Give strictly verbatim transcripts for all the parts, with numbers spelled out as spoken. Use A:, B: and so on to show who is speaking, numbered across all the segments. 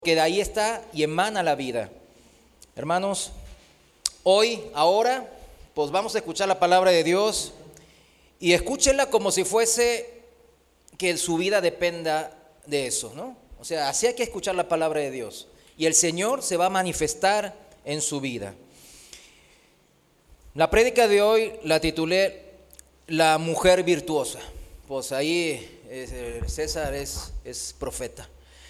A: que de ahí está y emana la vida. Hermanos, hoy, ahora, pues vamos a escuchar la palabra de Dios y escúchenla como si fuese que su vida dependa de eso, ¿no? O sea, así hay que escuchar la palabra de Dios y el Señor se va a manifestar en su vida. La prédica de hoy la titulé La mujer virtuosa. Pues ahí eh, César es, es profeta.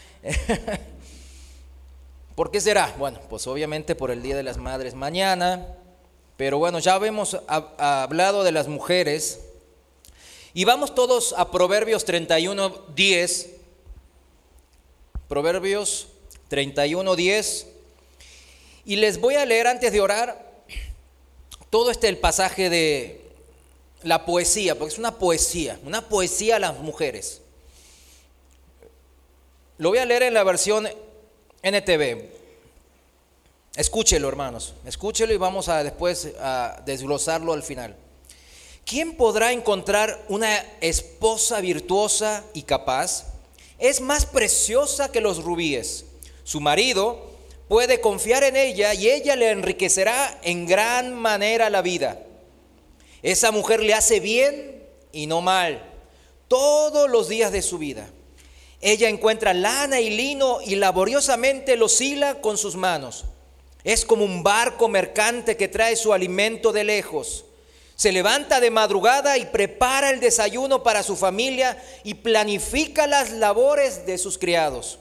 A: ¿Por qué será? Bueno, pues obviamente por el Día de las Madres mañana, pero bueno, ya hemos hablado de las mujeres y vamos todos a Proverbios treinta y uno, diez. Proverbios treinta y uno, diez. Y les voy a leer antes de orar todo este el pasaje de la poesía, porque es una poesía, una poesía a las mujeres. Lo voy a leer en la versión N T V. Escúchelo, hermanos, escúchelo y vamos a después a desglosarlo al final. ¿Quién podrá encontrar una esposa virtuosa y capaz? Es más preciosa que los rubíes. Su marido puede confiar en ella y ella le enriquecerá en gran manera la vida. Esa mujer le hace bien y no mal todos los días de su vida. Ella encuentra lana y lino y laboriosamente los hila con sus manos. Es como un barco mercante que trae su alimento de lejos. Se levanta de madrugada y prepara el desayuno para su familia y planifica las labores de sus criados.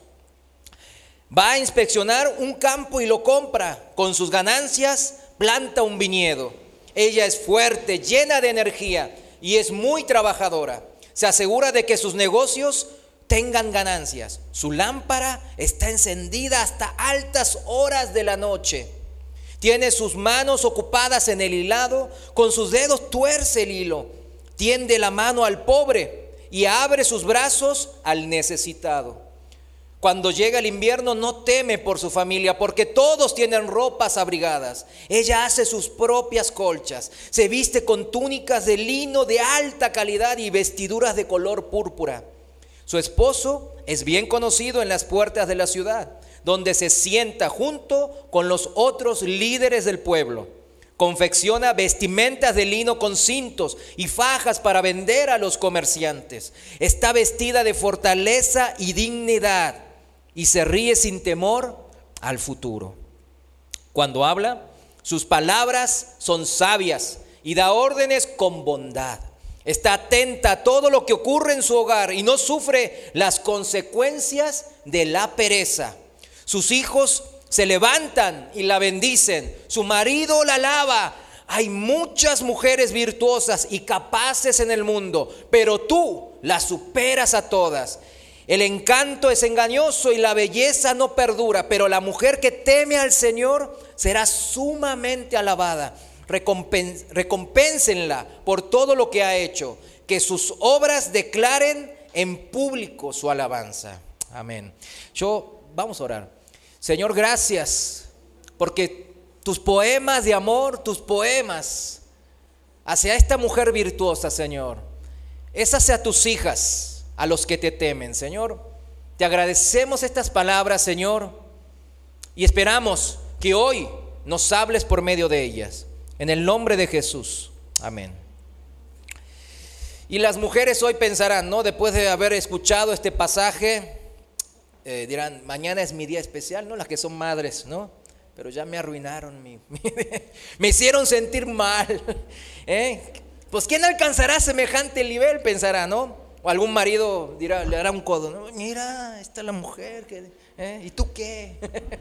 A: Va a inspeccionar un campo y lo compra. Con sus ganancias planta un viñedo. Ella es fuerte, llena de energía y es muy trabajadora. Se asegura de que sus negocios tengan ganancias. Su lámpara está encendida hasta altas horas de la noche. Tiene sus manos ocupadas en el hilado, con sus dedos tuerce el hilo. Tiende la mano al pobre y abre sus brazos al necesitado. Cuando llega el invierno no teme por su familia, porque todos tienen ropas abrigadas. Ella hace sus propias colchas, se viste con túnicas de lino de alta calidad y vestiduras de color púrpura. Su esposo es bien conocido en las puertas de la ciudad, donde se sienta junto con los otros líderes del pueblo. Confecciona vestimentas de lino con cintos y fajas para vender a los comerciantes. Está vestida de fortaleza y dignidad y se ríe sin temor al futuro. Cuando habla, sus palabras son sabias y da órdenes con bondad. Está atenta a todo lo que ocurre en su hogar y no sufre las consecuencias de la pereza. Sus hijos se levantan y la bendicen. Su marido la alaba. Hay muchas mujeres virtuosas y capaces en el mundo, pero tú las superas a todas. El encanto es engañoso y la belleza no perdura, pero la mujer que teme al Señor será sumamente alabada. Recompens- recompénsenla por todo lo que ha hecho, que sus obras declaren en público su alabanza. Amén. Yo, vamos a orar. Señor, gracias, porque tus poemas de amor, tus poemas hacia esta mujer virtuosa, Señor, es hacia tus hijas, a los que te temen, Señor. Te agradecemos estas palabras, Señor, y esperamos que hoy nos hables por medio de ellas. En el nombre de Jesús. Amén. Y las mujeres hoy pensarán, ¿no? Después de haber escuchado este pasaje, eh, dirán, mañana es mi día especial, ¿no? Las que son madres, ¿no? Pero ya me arruinaron, mi, mi, me hicieron sentir mal. ¿eh? Pues ¿quién alcanzará semejante nivel? Pensará, ¿no? O algún marido dirá, le hará un codo, ¿no? Mira, esta es la mujer, que, ¿eh? ¿y tú qué?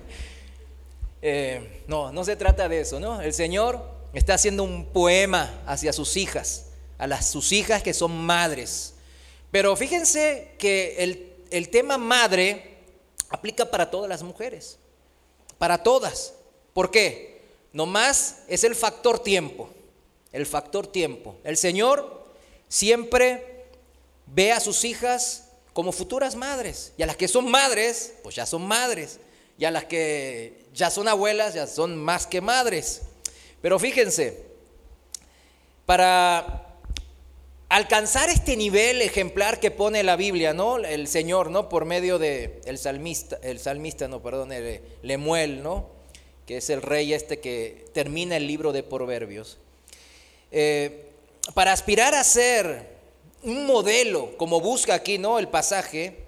A: eh, no, no se trata de eso, ¿no? El Señor está haciendo un poema hacia sus hijas, a las sus hijas que son madres. Pero fíjense que el, el tema madre aplica para todas las mujeres, para todas. ¿Por qué? Nomás es el factor tiempo, el factor tiempo. El Señor siempre ve a sus hijas como futuras madres, y a las que son madres, pues ya son madres, y a las que ya son abuelas, ya son más que madres. Pero fíjense, para alcanzar este nivel ejemplar que pone la Biblia, ¿no? El Señor, ¿no? Por medio de el salmista, el salmista, no, perdón, el Lemuel, ¿no? Que es el rey este que termina el libro de Proverbios. Eh, para aspirar a ser un modelo, como busca aquí, ¿no? El pasaje,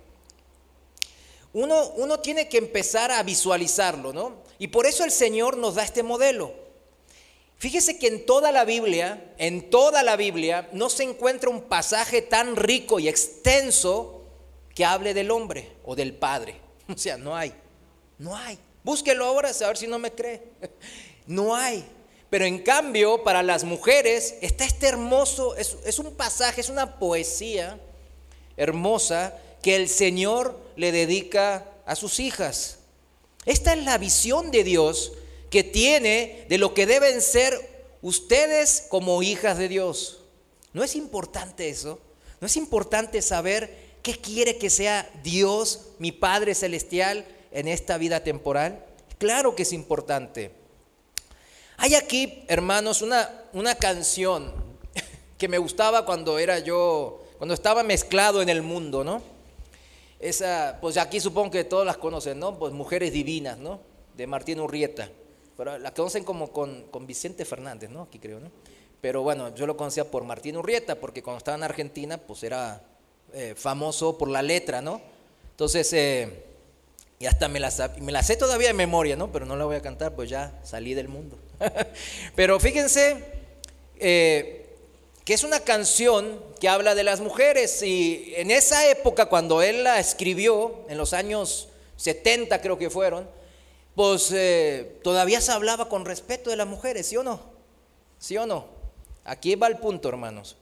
A: uno, uno tiene que empezar a visualizarlo, ¿no? Y por eso el Señor nos da este modelo. Fíjese que en toda la Biblia, en toda la Biblia, no se encuentra un pasaje tan rico y extenso que hable del hombre o del padre. O sea, no hay, no hay. Búsquelo ahora, a ver si no me cree. No hay. Pero en cambio, para las mujeres, está este hermoso, es, es un pasaje, es una poesía hermosa que el Señor le dedica a sus hijas. Esta es la visión de Dios que tiene de lo que deben ser ustedes como hijas de Dios. ¿No es importante eso? ¿No es importante saber qué quiere que sea Dios, mi Padre Celestial, en esta vida temporal? Claro que es importante. Hay aquí, hermanos, una, una canción que me gustaba cuando era yo, cuando estaba mezclado en el mundo, ¿no? Esa, pues aquí supongo que todos las conocen, ¿no? Pues Mujeres Divinas, ¿no? De Martín Urrieta. Pero la conocen como con, con Vicente Fernández, ¿no? Aquí creo, ¿no? Pero bueno, yo lo conocía por Martín Urrieta, porque cuando estaba en Argentina, pues era eh, famoso por la letra, ¿no? Entonces, eh, y hasta me la, me la sé todavía de memoria, ¿no? Pero no la voy a cantar, pues ya salí del mundo. Pero fíjense eh, que es una canción que habla de las mujeres, y en esa época, cuando él la escribió, en los años setenta creo que fueron, pues eh, todavía se hablaba con respeto de las mujeres, ¿sí o no? ¿Sí o no? Aquí va el punto, hermanos.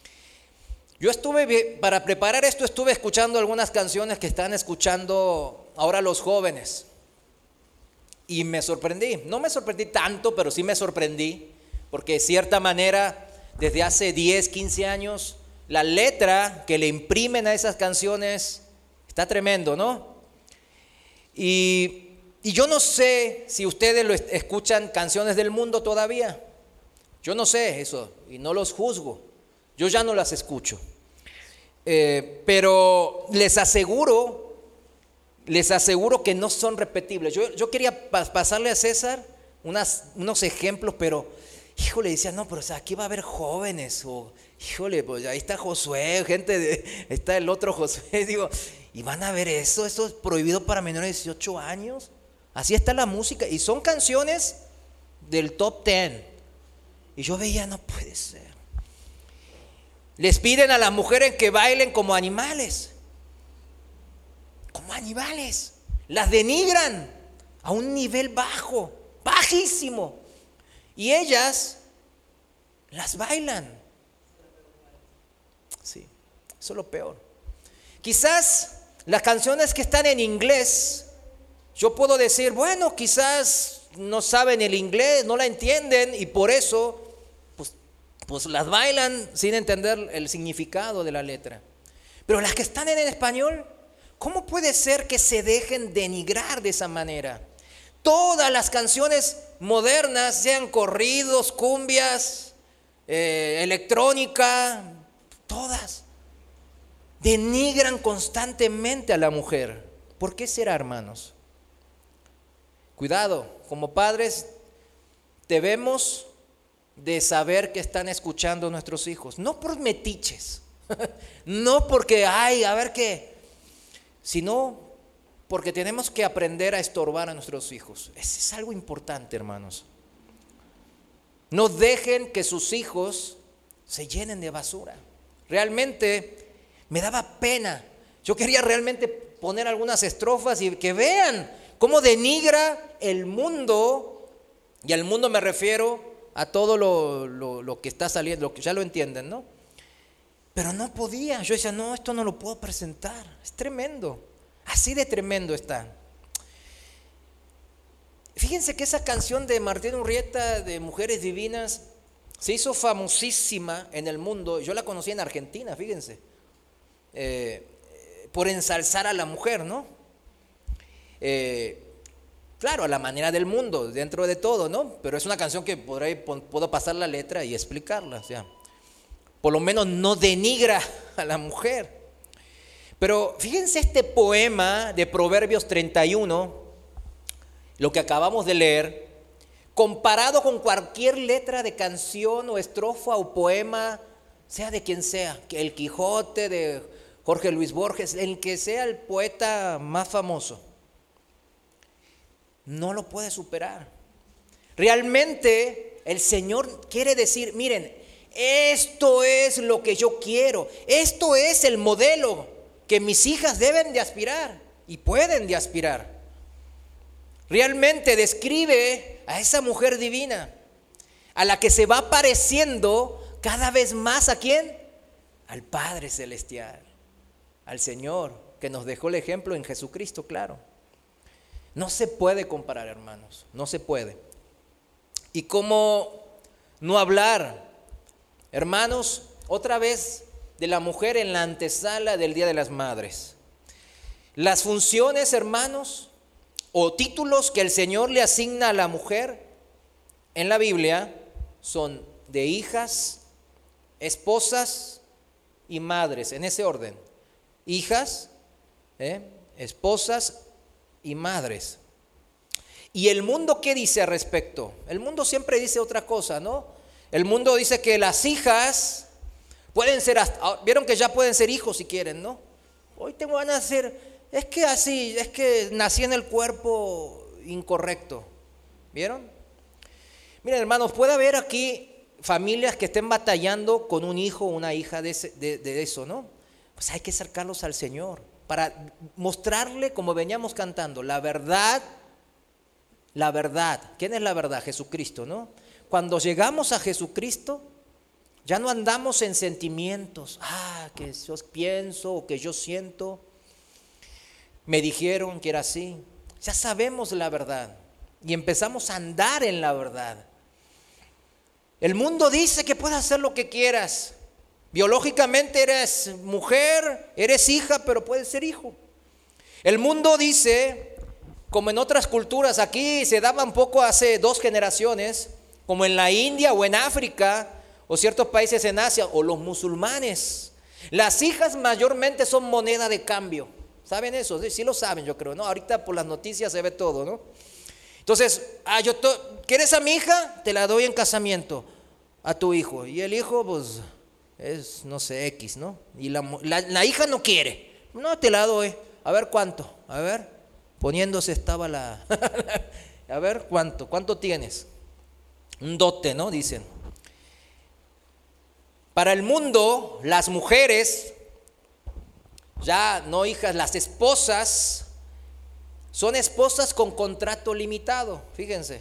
A: Yo estuve, para preparar esto, estuve escuchando algunas canciones que están escuchando ahora los jóvenes. Y me sorprendí. No me sorprendí tanto, pero sí me sorprendí. Porque de cierta manera, desde hace diez, quince años, la letra que le imprimen a esas canciones está tremendo, ¿no? Y... Y yo no sé si ustedes lo escuchan canciones del mundo todavía. Yo no sé eso y no los juzgo. Yo ya no las escucho. Eh, pero les aseguro, les aseguro que no son repetibles. Yo, yo quería pasarle a César unas, unos ejemplos, pero híjole, decía, no, pero o sea, aquí va a haber jóvenes. O híjole, pues ahí está Josué, gente, de, está el otro Josué. Digo, ¿y van a ver eso? ¿Eso es prohibido para menores de dieciocho años? Así está la música, y son canciones del top ten. Y yo veía, no puede ser. Les piden a las mujeres que bailen como animales. Como animales. Las denigran a un nivel bajo, bajísimo. Y ellas las bailan. Sí, eso es lo peor. Quizás las canciones que están en inglés, yo puedo decir, bueno, quizás no saben el inglés, no la entienden y por eso pues, pues las bailan sin entender el significado de la letra. Pero las que están en el español, ¿cómo puede ser que se dejen denigrar de esa manera? Todas las canciones modernas, sean corridos, cumbias, eh, electrónica, todas denigran constantemente a la mujer. ¿Por qué será, hermanos? Cuidado, como padres debemos de saber que están escuchando nuestros hijos, no por metiches, no porque, ay, a ver qué, sino porque tenemos que aprender a estorbar a nuestros hijos. Eso es algo importante, hermanos. No dejen que sus hijos se llenen de basura. Realmente me daba pena. Yo quería realmente poner algunas estrofas y que vean cómo denigra el mundo, y al mundo me refiero a todo lo, lo, lo que está saliendo, lo que ya lo entienden, ¿no? Pero no podía, yo decía, no, esto no lo puedo presentar, es tremendo, así de tremendo está. Fíjense que esa canción de Martín Urrieta, de Mujeres Divinas, se hizo famosísima en el mundo. Yo la conocí en Argentina, fíjense, eh, por ensalzar a la mujer, ¿no? Eh, claro, a la manera del mundo, dentro de todo, ¿no? Pero es una canción que podré, puedo pasar la letra y explicarla, o sea. por lo menos no denigra a la mujer. Pero fíjense este poema de Proverbios treinta y uno, lo que acabamos de leer, comparado con cualquier letra de canción o estrofa o poema, sea de quien sea, que el Quijote de Jorge Luis Borges, el que sea el poeta más famoso, no lo puede superar. Realmente el Señor quiere decir, miren, esto es lo que yo quiero, esto es el modelo que mis hijas deben de aspirar y pueden de aspirar. Realmente describe a esa mujer divina, a la que se va pareciendo cada vez más, ¿a quién? Al Padre Celestial, al Señor, que nos dejó el ejemplo en Jesucristo, claro. No se puede comparar, hermanos, no se puede. ¿Y cómo no hablar, hermanos, otra vez de la mujer en la antesala del Día de las Madres? Las funciones, hermanos, o títulos que el Señor le asigna a la mujer en la Biblia son de hijas, esposas y madres, en ese orden. Hijas, ¿eh? esposas y madres. ¿Y el mundo qué dice al respecto? El mundo siempre dice otra cosa, ¿no? El mundo dice que las hijas pueden ser, hasta, vieron que ya pueden ser hijos si quieren, ¿no? Hoy tengo ganas de ser, es que así, es que nací en el cuerpo incorrecto, ¿vieron? Miren, hermanos, puede haber aquí familias que estén batallando con un hijo o una hija de, ese, de, de eso, ¿no? Pues hay que acercarlos al Señor para mostrarle, como veníamos cantando, la verdad, la verdad. ¿Quién es la verdad? Jesucristo, ¿no? Cuando llegamos a Jesucristo, ya no andamos en sentimientos, ah, que yo pienso o que yo siento, me dijeron que era así. Ya sabemos la verdad y empezamos a andar en la verdad. El mundo dice que puedes hacer lo que quieras. Biológicamente eres mujer, eres hija, pero puedes ser hijo. El mundo dice, como en otras culturas, aquí se daba un poco hace dos generaciones, como en la India o en África, o ciertos países en Asia, o los musulmanes. Las hijas mayormente son moneda de cambio. ¿Saben eso? Sí, sí lo saben, yo creo, ¿no? Ahorita por las noticias se ve todo, ¿no? Entonces, ah, yo to- ¿quieres a mi hija? Te la doy en casamiento a tu hijo. Y el hijo, pues, es, no sé, X, ¿no? Y la, la, la hija no quiere. No, te la doy. A ver cuánto. A ver, poniéndose estaba la... a ver cuánto. ¿Cuánto tienes? Un dote, ¿no? Dicen. Para el mundo, las mujeres, ya no hijas, las esposas, son esposas con contrato limitado, fíjense.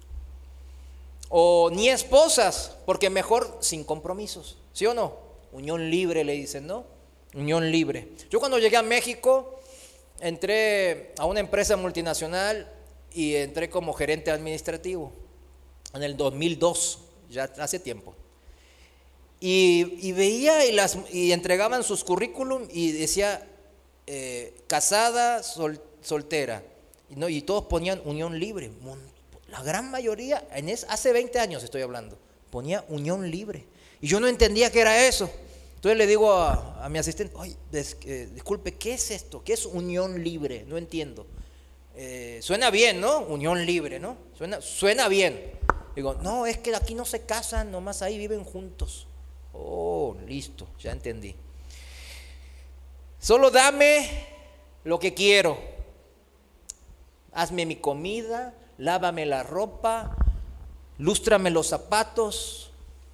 A: O ni esposas, porque mejor sin compromisos, ¿sí o no? Unión libre le dicen, ¿no? Unión libre. Yo cuando llegué a México, entré a una empresa multinacional y entré como gerente administrativo en el dos mil dos, ya hace tiempo. Y, y veía y, las, y entregaban sus currículum y decía eh, casada, sol, soltera. Y, no, y todos ponían unión libre. La gran mayoría, en es, hace veinte años estoy hablando, ponía unión libre. Y yo no entendía qué era eso. Entonces le digo a, a mi asistente, oye, des, eh, disculpe, ¿qué es esto? ¿Qué es unión libre? No entiendo. Eh, suena bien, ¿no? Unión libre, ¿no? Suena, suena bien. Digo, no, es que aquí no se casan, nomás ahí viven juntos. Oh, listo, ya entendí. Solo dame lo que quiero. Hazme mi comida, lávame la ropa, lústrame los zapatos.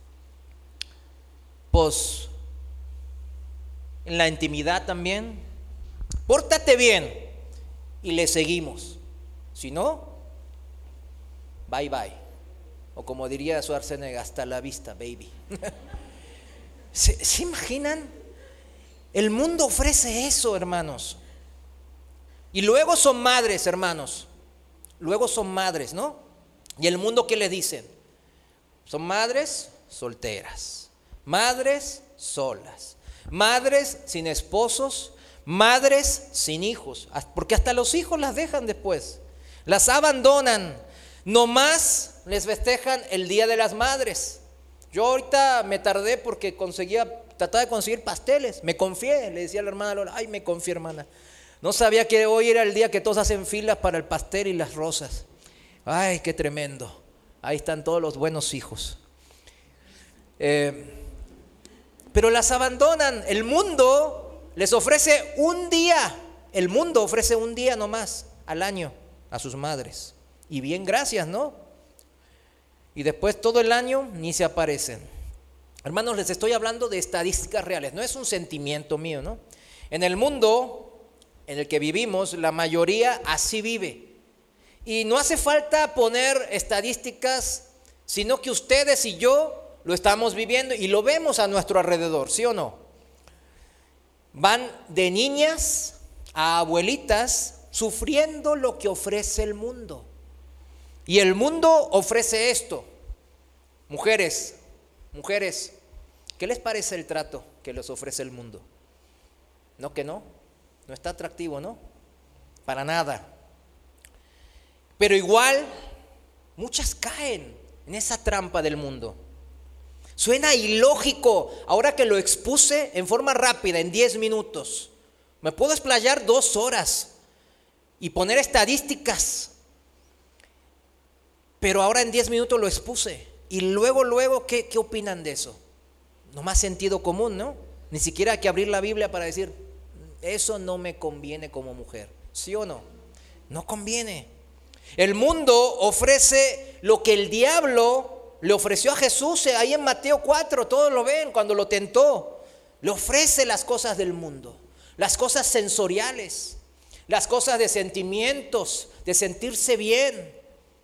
A: Pues, en la intimidad también. Pórtate bien y le seguimos. Si no, bye bye. O como diría Schwarzenegger, hasta la vista, baby. ¿Se, ¿Se imaginan? El mundo ofrece eso, hermanos. Y luego son madres, hermanos. Luego son madres, ¿no? ¿Y el mundo qué les dicen? Son madres solteras, madres solas, madres sin esposos, madres sin hijos. Porque hasta los hijos las dejan después. Las abandonan. Nomás les festejan el Día de las Madres. Yo ahorita me tardé porque conseguía, trataba de conseguir pasteles. Me confié, le decía a la hermana Lola, ay, me confié, hermana. No sabía que hoy era el día que todos hacen filas para el pastel y las rosas. Ay, qué tremendo. Ahí están todos los buenos hijos. Eh, pero las abandonan. El mundo les ofrece un día. El mundo ofrece un día nomás al año a sus madres. Y bien, gracias, ¿no? Y después todo el año ni se aparecen. Hermanos, les estoy hablando de estadísticas reales. No es un sentimiento mío, ¿no? En el mundo en el que vivimos, la mayoría así vive. Y no hace falta poner estadísticas, sino que ustedes y yo lo estamos viviendo y lo vemos a nuestro alrededor, ¿sí o no? Van de niñas a abuelitas sufriendo lo que ofrece el mundo. Y el mundo ofrece esto. Mujeres, mujeres, ¿qué les parece el trato que les ofrece el mundo? No, que no, no está atractivo, ¿no? Para nada. Pero igual, muchas caen en esa trampa del mundo. Suena ilógico, ahora que lo expuse en forma rápida, en diez minutos. Me puedo explayar dos horas y poner estadísticas. Pero ahora en diez minutos lo expuse. Y luego, luego, ¿qué, qué opinan de eso? No más sentido común, ¿no? Ni siquiera hay que abrir la Biblia para decir, eso no me conviene como mujer. ¿Sí o no? No conviene. El mundo ofrece lo que el diablo le ofreció a Jesús ahí en Mateo cuatro, todos lo ven cuando lo tentó. Le ofrece las cosas del mundo, las cosas sensoriales, las cosas de sentimientos, de sentirse bien.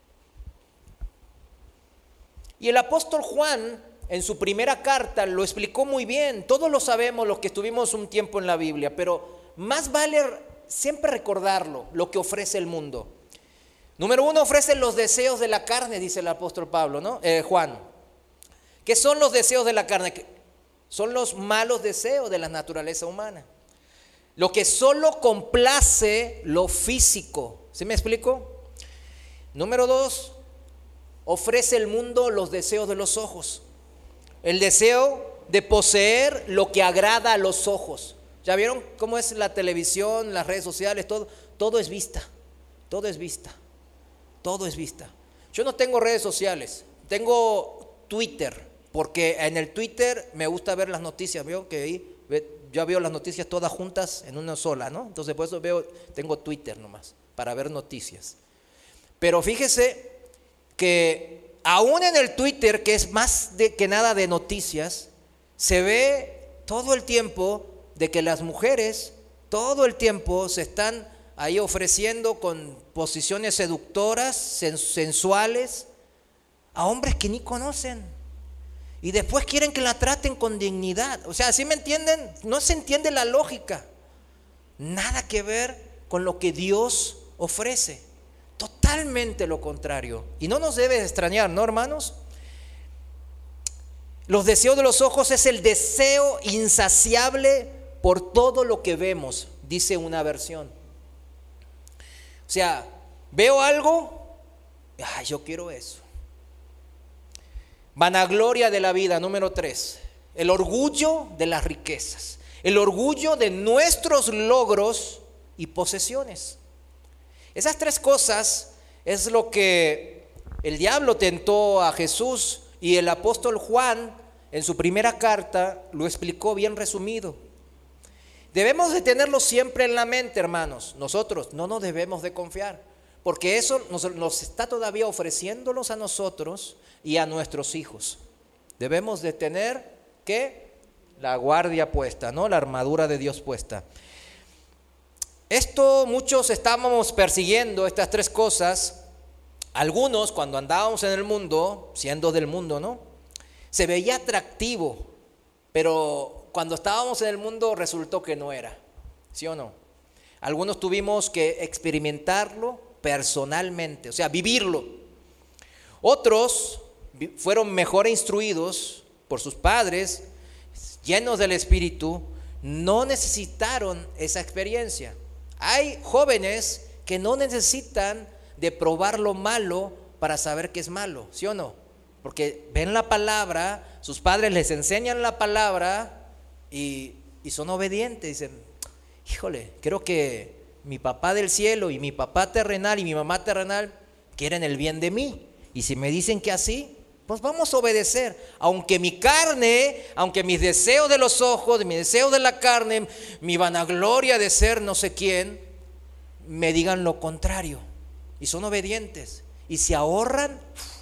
A: Y el apóstol Juan, en su primera carta, lo explicó muy bien. Todos lo sabemos los que estuvimos un tiempo en la Biblia, pero más vale siempre recordarlo, lo que ofrece el mundo. Número uno, ofrece los deseos de la carne, dice el apóstol Pablo, ¿no? Eh, Juan. ¿Qué son los deseos de la carne? Son los malos deseos de la naturaleza humana. Lo que solo complace lo físico. ¿Sí me explico? Número dos, ofrece el mundo los deseos de los ojos. El deseo de poseer lo que agrada a los ojos. ¿Ya vieron cómo es la televisión, las redes sociales? Todo, todo es vista. Todo es vista. Todo es vista. Yo no tengo redes sociales. Tengo Twitter. Porque en el Twitter me gusta ver las noticias. ¿Veo? Que ahí yo veo las noticias todas juntas en una sola, ¿no? Entonces por eso veo, tengo Twitter nomás, para ver noticias. Pero fíjese que aún en el Twitter, que es más de, que nada de noticias, se ve todo el tiempo de que las mujeres todo el tiempo se están ahí ofreciendo con posiciones seductoras, sensuales, a hombres que ni conocen. Y después quieren que la traten con dignidad. O sea, ¿sí me entienden? No se entiende la lógica. Nada que ver con lo que Dios ofrece. Totalmente lo contrario. Y no nos debe extrañar, ¿no, hermanos? Los deseos de los ojos es el deseo insaciable por todo lo que vemos, dice una versión. O sea, veo algo, ay, yo quiero eso. Vanagloria de la vida, número tres. El orgullo de las riquezas. El orgullo de nuestros logros y posesiones. Esas tres cosas es lo que el diablo tentó a Jesús, y el apóstol Juan en su primera carta lo explicó bien resumido. Debemos de tenerlo siempre en la mente, hermanos. Nosotros no nos debemos de confiar, porque eso nos, nos está todavía ofreciéndolos a nosotros y a nuestros hijos. Debemos de tener, ¿qué? La guardia puesta, ¿no? La armadura de Dios puesta. Esto muchos estábamos persiguiendo, estas tres cosas. Algunos, cuando andábamos en el mundo, siendo del mundo, ¿no? Se veía atractivo, pero cuando estábamos en el mundo resultó que no era, ¿sí o no? Algunos tuvimos que experimentarlo personalmente, o sea, vivirlo. Otros fueron mejor instruidos por sus padres, llenos del Espíritu, no necesitaron esa experiencia. Hay jóvenes que no necesitan de probar lo malo para saber que es malo, ¿sí o no? porque ven la palabra, sus padres les enseñan la palabra y, y son obedientes. Dicen, híjole, creo que mi papá del cielo y mi papá terrenal y mi mamá terrenal quieren el bien de mí. Y si me dicen que así, pues vamos a obedecer. Aunque mi carne, aunque mis deseos de los ojos, mis deseos de la carne, mi vanagloria de ser no sé quién, me digan lo contrario. Y son obedientes. Y se ahorran.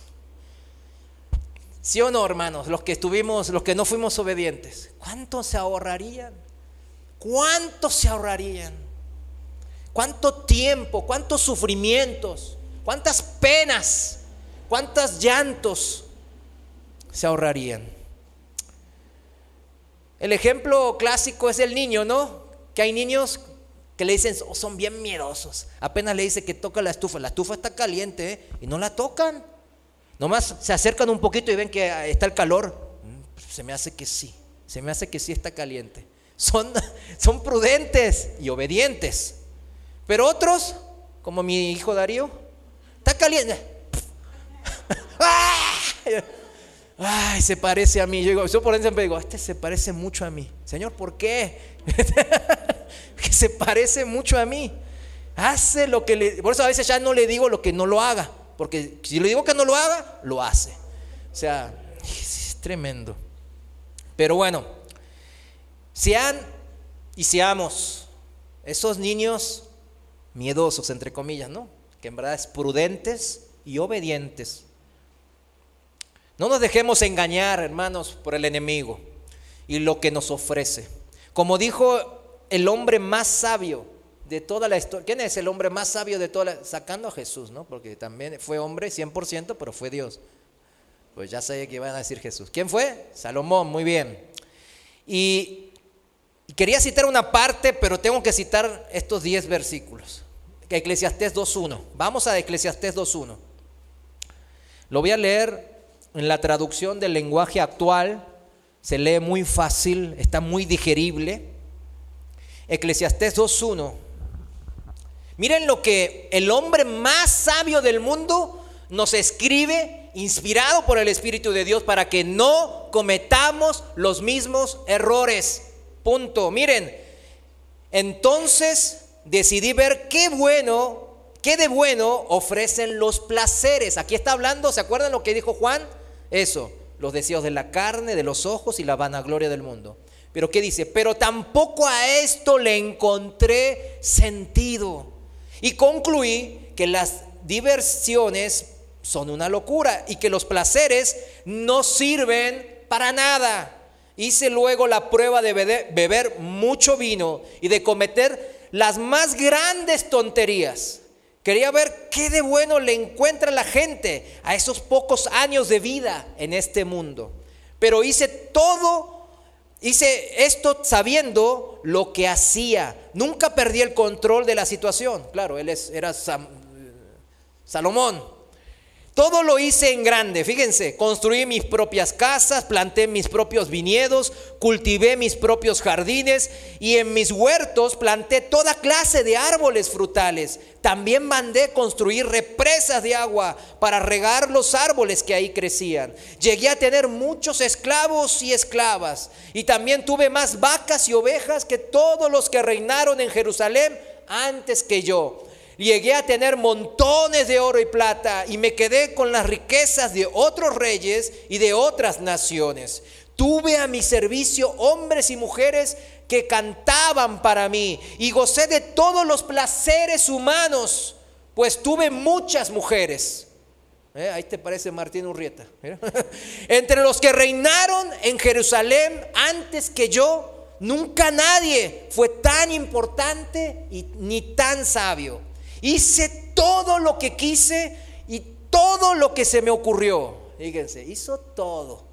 A: ¿Sí o no, hermanos? Los que estuvimos, los que no fuimos obedientes, ¿cuánto se ahorrarían? ¿Cuánto se ahorrarían? ¿Cuánto tiempo? ¿Cuántos sufrimientos? ¿Cuántas penas? ¿Cuántos llantos se ahorrarían? El ejemplo clásico es el niño, ¿no? Que hay niños que le dicen, oh, son bien miedosos. Apenas le dice que toca la estufa. La estufa está caliente, ¿eh? Y no la tocan. Nomás se acercan un poquito y ven que está el calor. Se me hace que sí. Se me hace que sí está caliente. Son, son prudentes y obedientes. Pero otros, como mi hijo Darío, está caliente. Ay, se parece a mí. Yo, digo, yo por eso siempre digo, este se parece mucho a mí. Señor, ¿por qué? Que se parece mucho a mí. Hace lo que le... Por eso a veces ya no le digo lo que no lo haga. Porque si le digo que no lo haga, lo hace. O sea, es tremendo. Pero bueno, sean y seamos esos niños miedosos, entre comillas, ¿no? Que en verdad es prudentes y obedientes. No nos dejemos engañar, hermanos, por el enemigo y lo que nos ofrece. Como dijo el hombre más sabio de toda la historia. ¿Quién es el hombre más sabio de toda la? Sacando a Jesús, ¿no? Porque también fue hombre cien por ciento, pero fue Dios. Pues ya sé que iban a decir Jesús. ¿Quién fue? Salomón, muy bien. Y, y quería citar una parte, pero tengo que citar estos diez versículos. Eclesiastés dos uno. Vamos a Eclesiastés dos uno. Lo voy a leer en la traducción del lenguaje actual. Se lee muy fácil, está muy digerible. Eclesiastés dos uno. Miren lo que el hombre más sabio del mundo nos escribe, inspirado por el Espíritu de Dios, para que no cometamos los mismos errores. Punto. Miren, entonces decidí ver qué bueno, qué de bueno ofrecen los placeres. Aquí está hablando, ¿se acuerdan lo que dijo Juan? Eso, los deseos de la carne, de los ojos y la vanagloria del mundo. Pero ¿qué dice? Pero tampoco a esto le encontré sentido. Y concluí que las diversiones son una locura y que los placeres no sirven para nada. Hice luego la prueba de beber mucho vino y de cometer las más grandes tonterías. Quería ver qué de bueno le encuentra la gente a esos pocos años de vida en este mundo. Pero hice todo Hice esto sabiendo lo que hacía. Nunca perdí el control de la situación. Claro, él es, era Sam, Salomón. Todo lo hice en grande, fíjense. Construí mis propias casas, planté mis propios viñedos, cultivé mis propios jardines y en mis huertos planté toda clase de árboles frutales. También mandé construir represas de agua para regar los árboles que ahí crecían. Llegué a tener muchos esclavos y esclavas y también tuve más vacas y ovejas que todos los que reinaron en Jerusalén antes que yo. Llegué a tener montones de oro y plata y me quedé con las riquezas de otros reyes y de otras naciones. Tuve a mi servicio hombres y mujeres que cantaban para mí y gocé de todos los placeres humanos, pues tuve muchas mujeres. ¿Eh? Ahí te parece Martín Urrieta. ¿Eh? Entre los que reinaron en Jerusalén antes que yo, nunca nadie fue tan importante y ni tan sabio. Hice todo lo que quise y todo lo que se me ocurrió. Fíjense, hizo todo.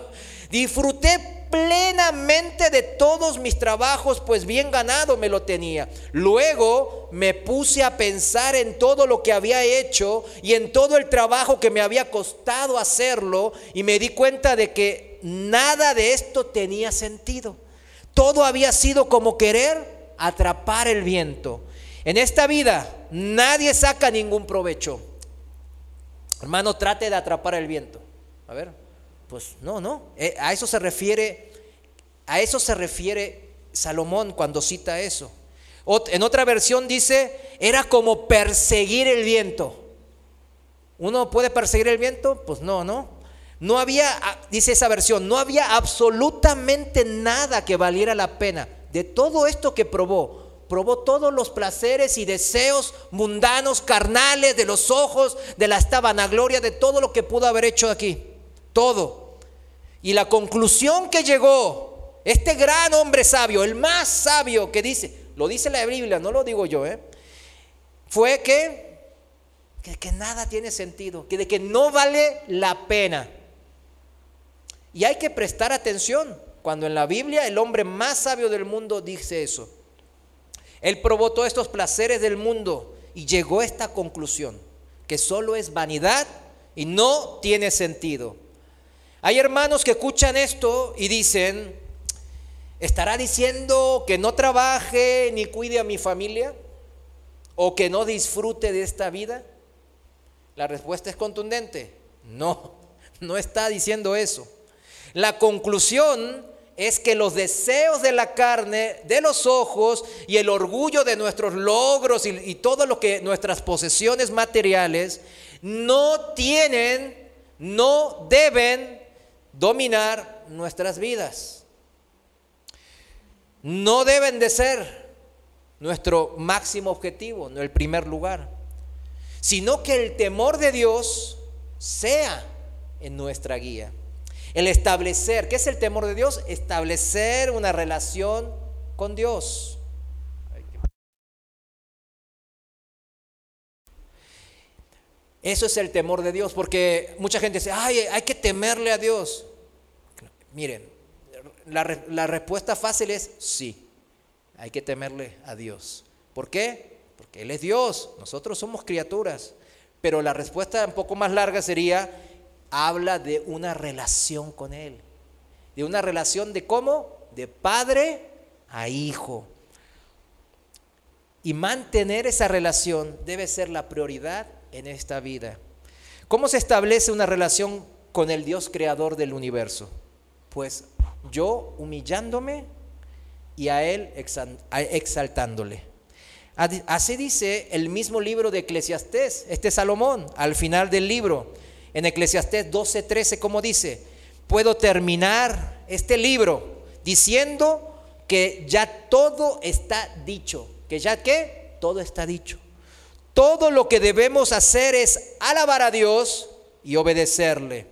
A: Disfruté plenamente de todos mis trabajos, pues bien ganado me lo tenía. Luego me puse a pensar en todo lo que había hecho y en todo el trabajo que me había costado hacerlo, y me di cuenta de que nada de esto tenía sentido. Todo había sido como querer atrapar el viento. En esta vida nadie saca ningún provecho. Hermano, trate de atrapar el viento. A ver, pues no, no. Eh, a eso se refiere, a eso se refiere Salomón cuando cita eso. Ot- en otra versión dice, era como perseguir el viento. ¿Uno puede perseguir el viento? Pues no, no. No había, dice esa versión, no había absolutamente nada que valiera la pena. De todo esto que probó, probó todos los placeres y deseos mundanos, carnales, de los ojos, de la esta vanagloria, de todo lo que pudo haber hecho aquí. Todo. Y la conclusión que llegó este gran hombre sabio, el más sabio que dice, lo dice la Biblia, no lo digo yo, ¿eh? fue que, que, que nada tiene sentido, que de que no vale la pena. Y hay que prestar atención cuando en la Biblia el hombre más sabio del mundo dice eso. Él probó todos estos placeres del mundo y llegó a esta conclusión, que solo es vanidad y no tiene sentido. Hay hermanos que escuchan esto y dicen, ¿estará diciendo que no trabaje ni cuide a mi familia? ¿O que no disfrute de esta vida? La respuesta es contundente. No, no está diciendo eso. La conclusión es que los deseos de la carne, de los ojos y el orgullo de nuestros logros y, y todo lo que nuestras posesiones materiales no tienen, no deben dominar nuestras vidas. No deben de ser nuestro máximo objetivo, no el primer lugar, sino que el temor de Dios sea en nuestra guía. El establecer, ¿qué es el temor de Dios? Establecer una relación con Dios. Eso es el temor de Dios, porque mucha gente dice, ay, hay que temerle a Dios. Miren, la, la respuesta fácil es sí, hay que temerle a Dios. ¿Por qué? Porque Él es Dios, nosotros somos criaturas. Pero la respuesta un poco más larga sería, habla de una relación con Él, de una relación de ¿cómo? De padre a hijo. Y mantener esa relación debe ser la prioridad en esta vida. ¿Cómo se establece una relación con el Dios creador del universo? Pues yo humillándome y a Él exaltándole. Así dice el mismo libro de Eclesiastés, este Salomón, al final del libro. En Eclesiastés doce trece, como dice, puedo terminar este libro diciendo que ya todo está dicho. ¿Que ya qué? Todo está dicho. Todo lo que debemos hacer es alabar a Dios y obedecerle.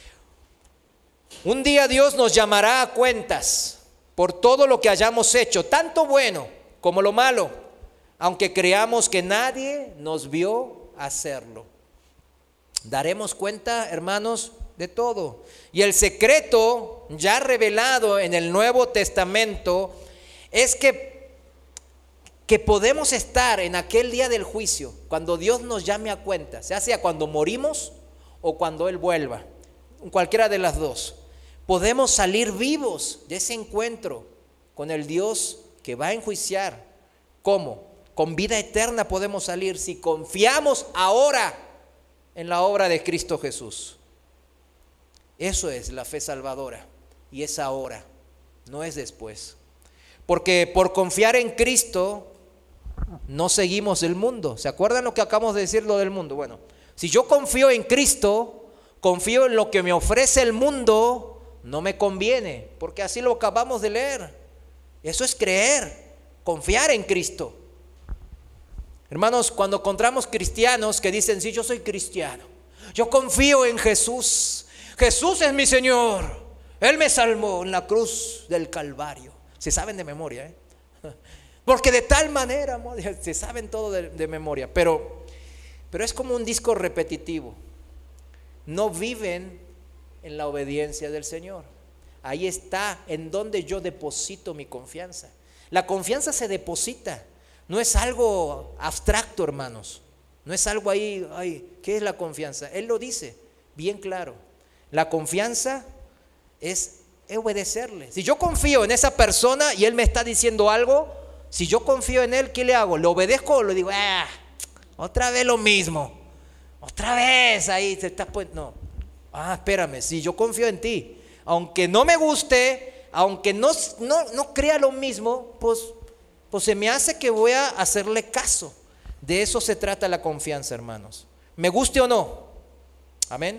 A: Un día Dios nos llamará a cuentas por todo lo que hayamos hecho, tanto bueno como lo malo, aunque creamos que nadie nos vio hacerlo. Daremos cuenta, hermanos, de todo. Y el secreto ya revelado en el Nuevo Testamento es que, que podemos estar en aquel día del juicio, cuando Dios nos llame a cuenta, sea sea cuando morimos o cuando Él vuelva, cualquiera de las dos. Podemos salir vivos de ese encuentro con el Dios que va a enjuiciar. ¿Cómo? Con vida eterna podemos salir si confiamos ahora en la obra de Cristo Jesús. Eso es la fe salvadora, y es ahora, no es después. Porque por confiar en Cristo no seguimos el mundo. ¿Se acuerdan lo que acabamos de decir, lo del mundo? Bueno, si yo confío en Cristo, confío en lo que me ofrece el mundo, no me conviene, porque así lo acabamos de leer. Eso es creer, confiar en Cristo. Hermanos, cuando encontramos cristianos que dicen, sí, yo soy cristiano, yo confío en Jesús, Jesús es mi Señor, Él me salvó en la cruz del Calvario. Se saben de memoria, ¿eh? Porque de tal manera, se saben todo de, de memoria, pero, pero es como un disco repetitivo. No viven en la obediencia del Señor. Ahí está en donde yo deposito mi confianza. La confianza se deposita. No es algo abstracto, hermanos. No es algo ahí, ay, ¿qué es la confianza? Él lo dice bien claro. La confianza es obedecerle. Si yo confío en esa persona y Él me está diciendo algo, si yo confío en Él, ¿qué le hago? ¿Le obedezco o le digo, ah, otra vez lo mismo? Otra vez ahí se está pues no. Ah, espérame, sí, yo confío en ti. Aunque no me guste, aunque no, no, no crea lo mismo, pues, pues se me hace que voy a hacerle caso. De eso se trata la confianza, hermanos. Me guste o no. Amén.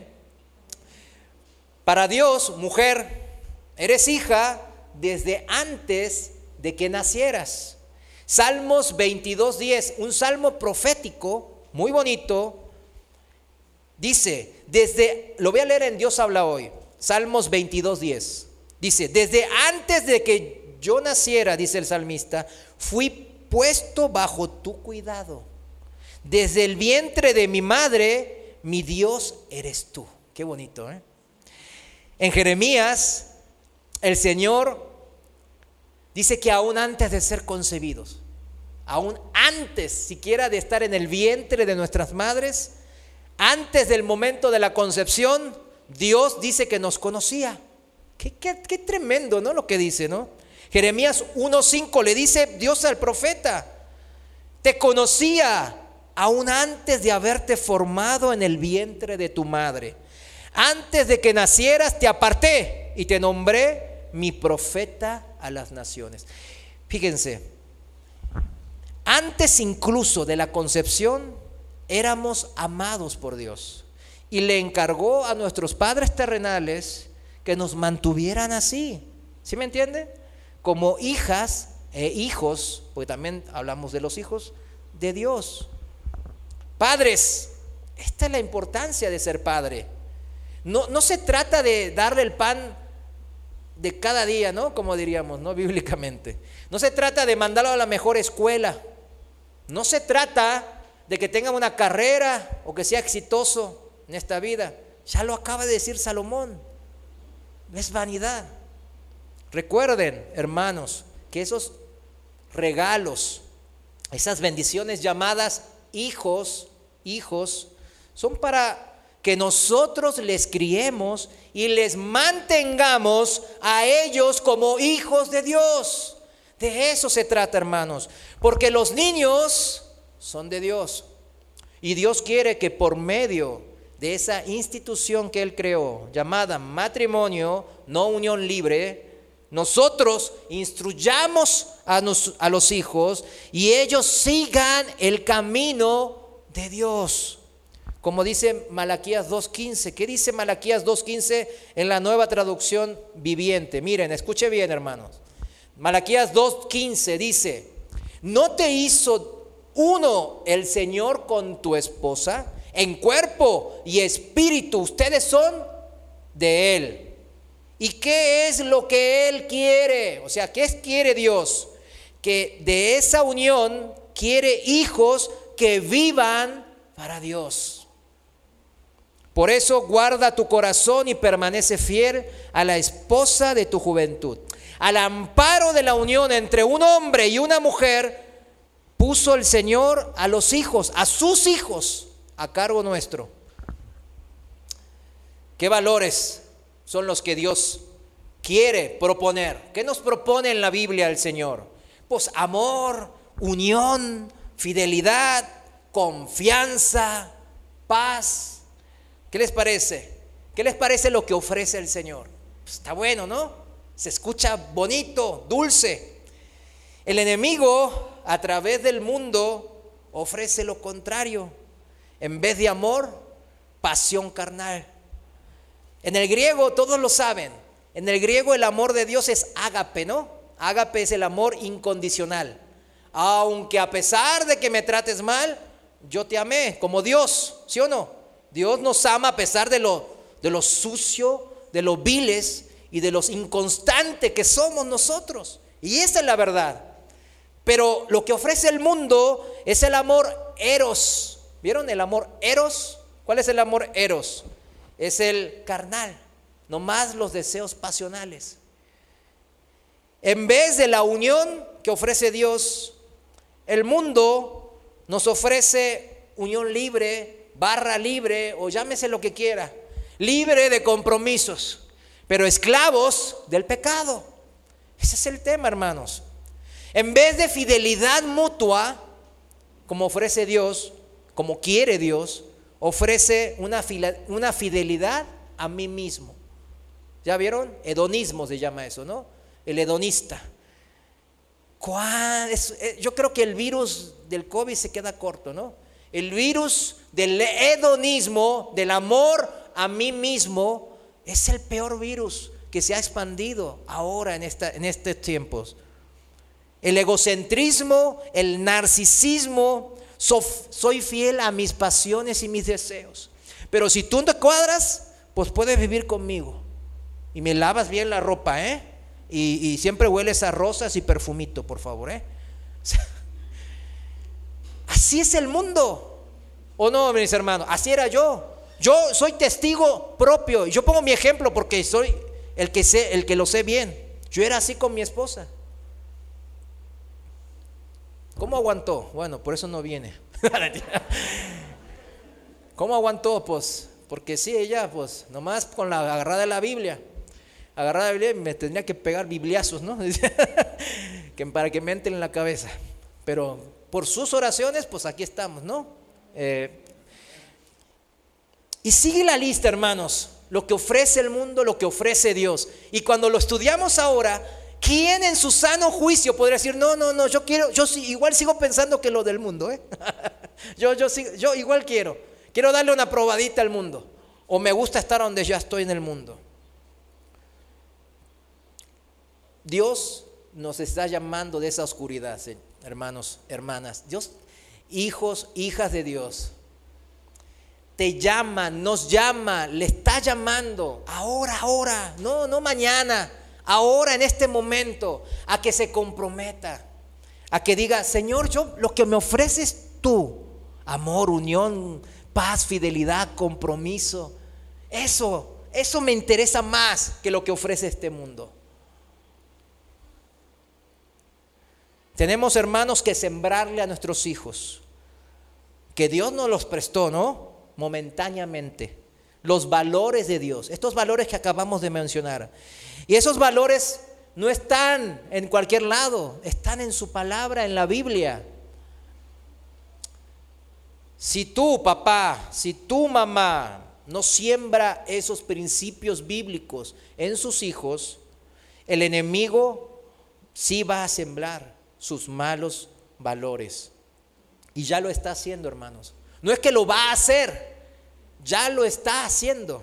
A: Para Dios, mujer, eres hija desde antes de que nacieras. Salmos veintidós diez, un salmo profético muy bonito. Dice, desde, lo voy a leer en Dios habla hoy, Salmos veintidós diez. Dice, desde antes de que yo naciera, dice el salmista, fui puesto bajo tu cuidado. Desde el vientre de mi madre, mi Dios eres tú. Qué bonito, ¿eh? En Jeremías, el Señor dice que aún antes de ser concebidos, aún antes siquiera de estar en el vientre de nuestras madres, antes del momento de la concepción, Dios dice que nos conocía. Qué, qué, qué tremendo, ¿no? Lo que dice, ¿no? Jeremías uno cinco le dice Dios al profeta: te conocía aún antes de haberte formado en el vientre de tu madre. Antes de que nacieras te aparté y te nombré mi profeta a las naciones. Fíjense, antes incluso de la concepción éramos amados por Dios y le encargó a nuestros padres terrenales que nos mantuvieran así. ¿Sí me entiende? Como hijas e hijos, porque también hablamos de los hijos de Dios. Padres, esta es la importancia de ser padre. No, no se trata de darle el pan de cada día, ¿no? Como diríamos, ¿no? Bíblicamente. No se trata de mandarlo a la mejor escuela. No se trata de que tenga una carrera o que sea exitoso en esta vida. Ya lo acaba de decir Salomón. Es vanidad. Recuerden, hermanos, que esos regalos, esas bendiciones llamadas hijos, hijos, son para que nosotros les criemos y les mantengamos a ellos como hijos de Dios. De eso se trata, hermanos, porque los niños son de Dios y Dios quiere que por medio de esa institución que Él creó, llamada matrimonio, no unión libre, nosotros instruyamos a, nos, a los hijos y ellos sigan el camino de Dios. Como dice Malaquías dos quince. ¿Qué dice Malaquías dos quince en la Nueva Traducción Viviente? Miren, escuche bien, hermanos. Malaquías dos quince dice: ¿no te hizo uno el Señor con tu esposa? En cuerpo y espíritu ustedes son de Él. ¿Y qué es lo que Él quiere? O sea, ¿qué quiere Dios? Que de esa unión quiere hijos que vivan para Dios. Por eso guarda tu corazón y permanece fiel a la esposa de tu juventud. Al amparo de la unión entre un hombre y una mujer, puso el Señor a los hijos, a sus hijos, a cargo nuestro. ¿Qué valores son los que Dios quiere proponer? ¿Qué nos propone en la Biblia el Señor? Pues amor, unión, fidelidad, confianza, paz. ¿Qué les parece? ¿Qué les parece lo que ofrece el Señor? Pues está bueno, ¿no? Se escucha bonito, dulce. El enemigo, a través del mundo, ofrece lo contrario. En vez de amor, pasión carnal. En el griego, todos lo saben, en el griego el amor de Dios es ágape, ¿no? Ágape es el amor incondicional. Aunque a pesar de que me trates mal, yo te amé como Dios, ¿sí o no? Dios nos ama a pesar de lo, de lo sucio, de lo viles y de los inconstantes que somos nosotros. Y esa es la verdad. Pero lo que ofrece el mundo es el amor eros. ¿Vieron el amor eros? ¿Cuál es el amor eros? Es el carnal, nomás los deseos pasionales. En vez de la unión que ofrece Dios, el mundo nos ofrece unión libre, barra libre, o llámese lo que quiera, libre de compromisos, pero esclavos del pecado. Ese es el tema, hermanos. En vez de fidelidad mutua, como ofrece Dios, como quiere Dios, ofrece una, una fidelidad a mí mismo. ¿Ya vieron? Hedonismo se llama eso, ¿no? El hedonista. ¿Cuál es? Yo creo que el virus del COVID se queda corto, ¿no? El virus del hedonismo, del amor a mí mismo, es el peor virus que se ha expandido ahora en, esta, en estos tiempos. El egocentrismo, el narcisismo, so, soy fiel a mis pasiones y mis deseos. Pero si tú no te cuadras, pues puedes vivir conmigo. Y me lavas bien la ropa, ¿eh? Y, y siempre hueles a rosas y perfumito, por favor, ¿eh? Así es el mundo. ¿O no, mis hermanos? Así era yo. Yo soy testigo propio. Yo pongo mi ejemplo porque soy el que sé, el que lo sé bien. Yo era así con mi esposa. ¿Cómo aguantó? Bueno, por eso no viene. ¿Cómo aguantó? Pues, porque sí, ella, pues, nomás con la agarrada de la Biblia. Agarrada de la Biblia me tendría que pegar bibliazos, ¿no? que para que me entren en la cabeza. Pero por sus oraciones, pues aquí estamos, ¿no? Eh, y sigue la lista, hermanos, lo que ofrece el mundo, lo que ofrece Dios. Y cuando lo estudiamos ahora, ¿quién en su sano juicio podría decir, no, no, no, yo quiero, yo sí, igual sigo pensando que lo del mundo, ¿eh? yo, yo, sigo, yo igual quiero, quiero darle una probadita al mundo, o me gusta estar donde ya estoy en el mundo. Dios nos está llamando de esa oscuridad, hermanos, hermanas. Dios, hijos, hijas de Dios, te llama, nos llama, le está llamando ahora, ahora, no, no mañana, ahora en este momento, a que se comprometa, a que diga, Señor, yo lo que me ofreces tú, amor, unión, paz, fidelidad, compromiso, eso, eso me interesa más que lo que ofrece este mundo. Tenemos, hermanos, que sembrarle a nuestros hijos, que Dios nos los prestó, ¿no? Momentáneamente, los valores de Dios, estos valores que acabamos de mencionar. Y esos valores no están en cualquier lado, están en su palabra, en la Biblia. Si tú, papá, si tu mamá no siembra esos principios bíblicos en sus hijos, el enemigo sí va a sembrar sus malos valores. Y ya lo está haciendo, hermanos. No es que lo va a hacer, ya lo está haciendo.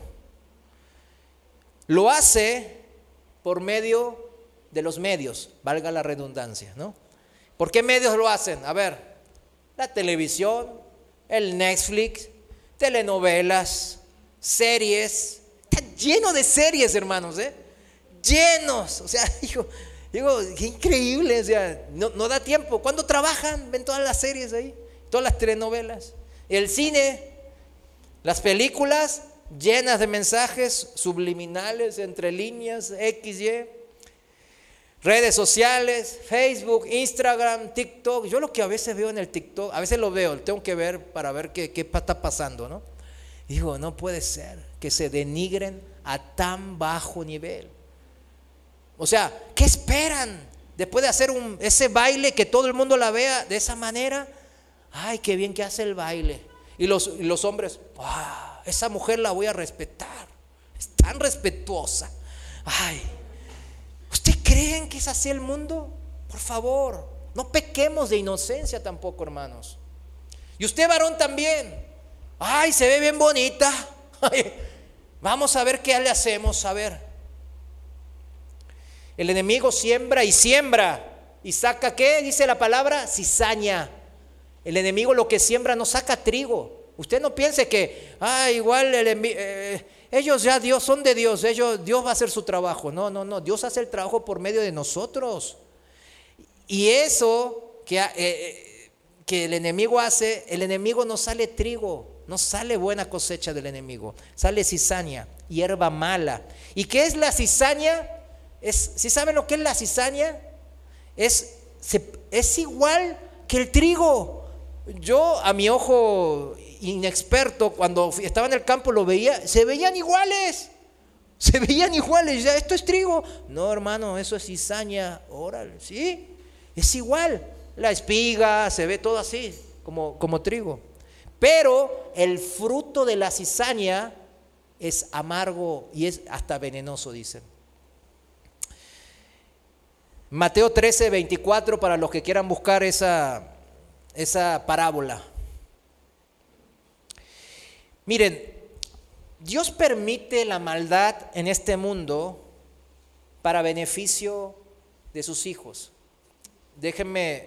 A: Lo hace por medio de los medios, valga la redundancia, ¿no? ¿Por qué medios lo hacen? A ver, la televisión, el Netflix, telenovelas, series. Está lleno de series, hermanos, ¿eh? Llenos. O sea, digo, digo qué increíble. O sea, no, no da tiempo. ¿Cuándo trabajan? Ven todas las series ahí, todas las telenovelas. El cine, las películas llenas de mensajes subliminales, entre líneas, equis ye, redes sociales, Facebook, Instagram, TikTok. Yo lo que a veces veo en el TikTok, a veces lo veo, tengo que ver para ver qué, qué está pasando, ¿no? Digo, no puede ser que se denigren a tan bajo nivel. O sea, ¿qué esperan? Después de hacer un, ese baile, que todo el mundo la vea de esa manera. Ay, qué bien que hace el baile. Y los, y los hombres, wow, esa mujer la voy a respetar, es tan respetuosa. Ay, ¿ustedes creen que es así el mundo? Por favor, no pequemos de inocencia tampoco, hermanos. Y usted, varón, también. Ay, se ve bien bonita. Ay, vamos a ver qué le hacemos, a ver. El enemigo siembra y siembra. ¿Y saca qué? Dice la palabra, cizaña. El enemigo lo que siembra no saca trigo. Usted no piense que, ah, igual el, eh, ellos ya Dios son de Dios, ellos, Dios va a hacer su trabajo. No, no, no, Dios hace el trabajo por medio de nosotros. Y eso que, eh, que el enemigo hace, el enemigo no sale trigo, no sale buena cosecha del enemigo, sale cizaña, hierba mala. ¿Y qué es la cizaña? Es, ¿sí saben lo que es la cizaña? Es, se, es igual que el trigo. Yo, a mi ojo inexperto, cuando estaba en el campo lo veía, se veían iguales, se veían iguales. Ya, esto es trigo. No, hermano, eso es cizaña. Órale, sí, es igual. La espiga, se ve todo así, como, como trigo. Pero el fruto de la cizaña es amargo y es hasta venenoso, dicen. Mateo trece, veinticuatro, para los que quieran buscar esa, esa parábola. Miren, Dios permite la maldad en este mundo para beneficio de sus hijos. Déjenme,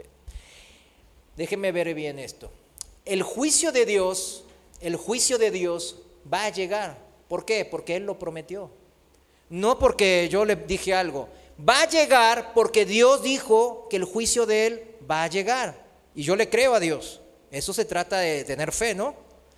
A: déjenme ver bien esto. El juicio de Dios, el juicio de Dios va a llegar. ¿Por qué? Porque Él lo prometió. No porque yo le dije algo. Va a llegar porque Dios dijo que el juicio de Él va a llegar. Y yo le creo a Dios. Eso se trata de tener fe, ¿no?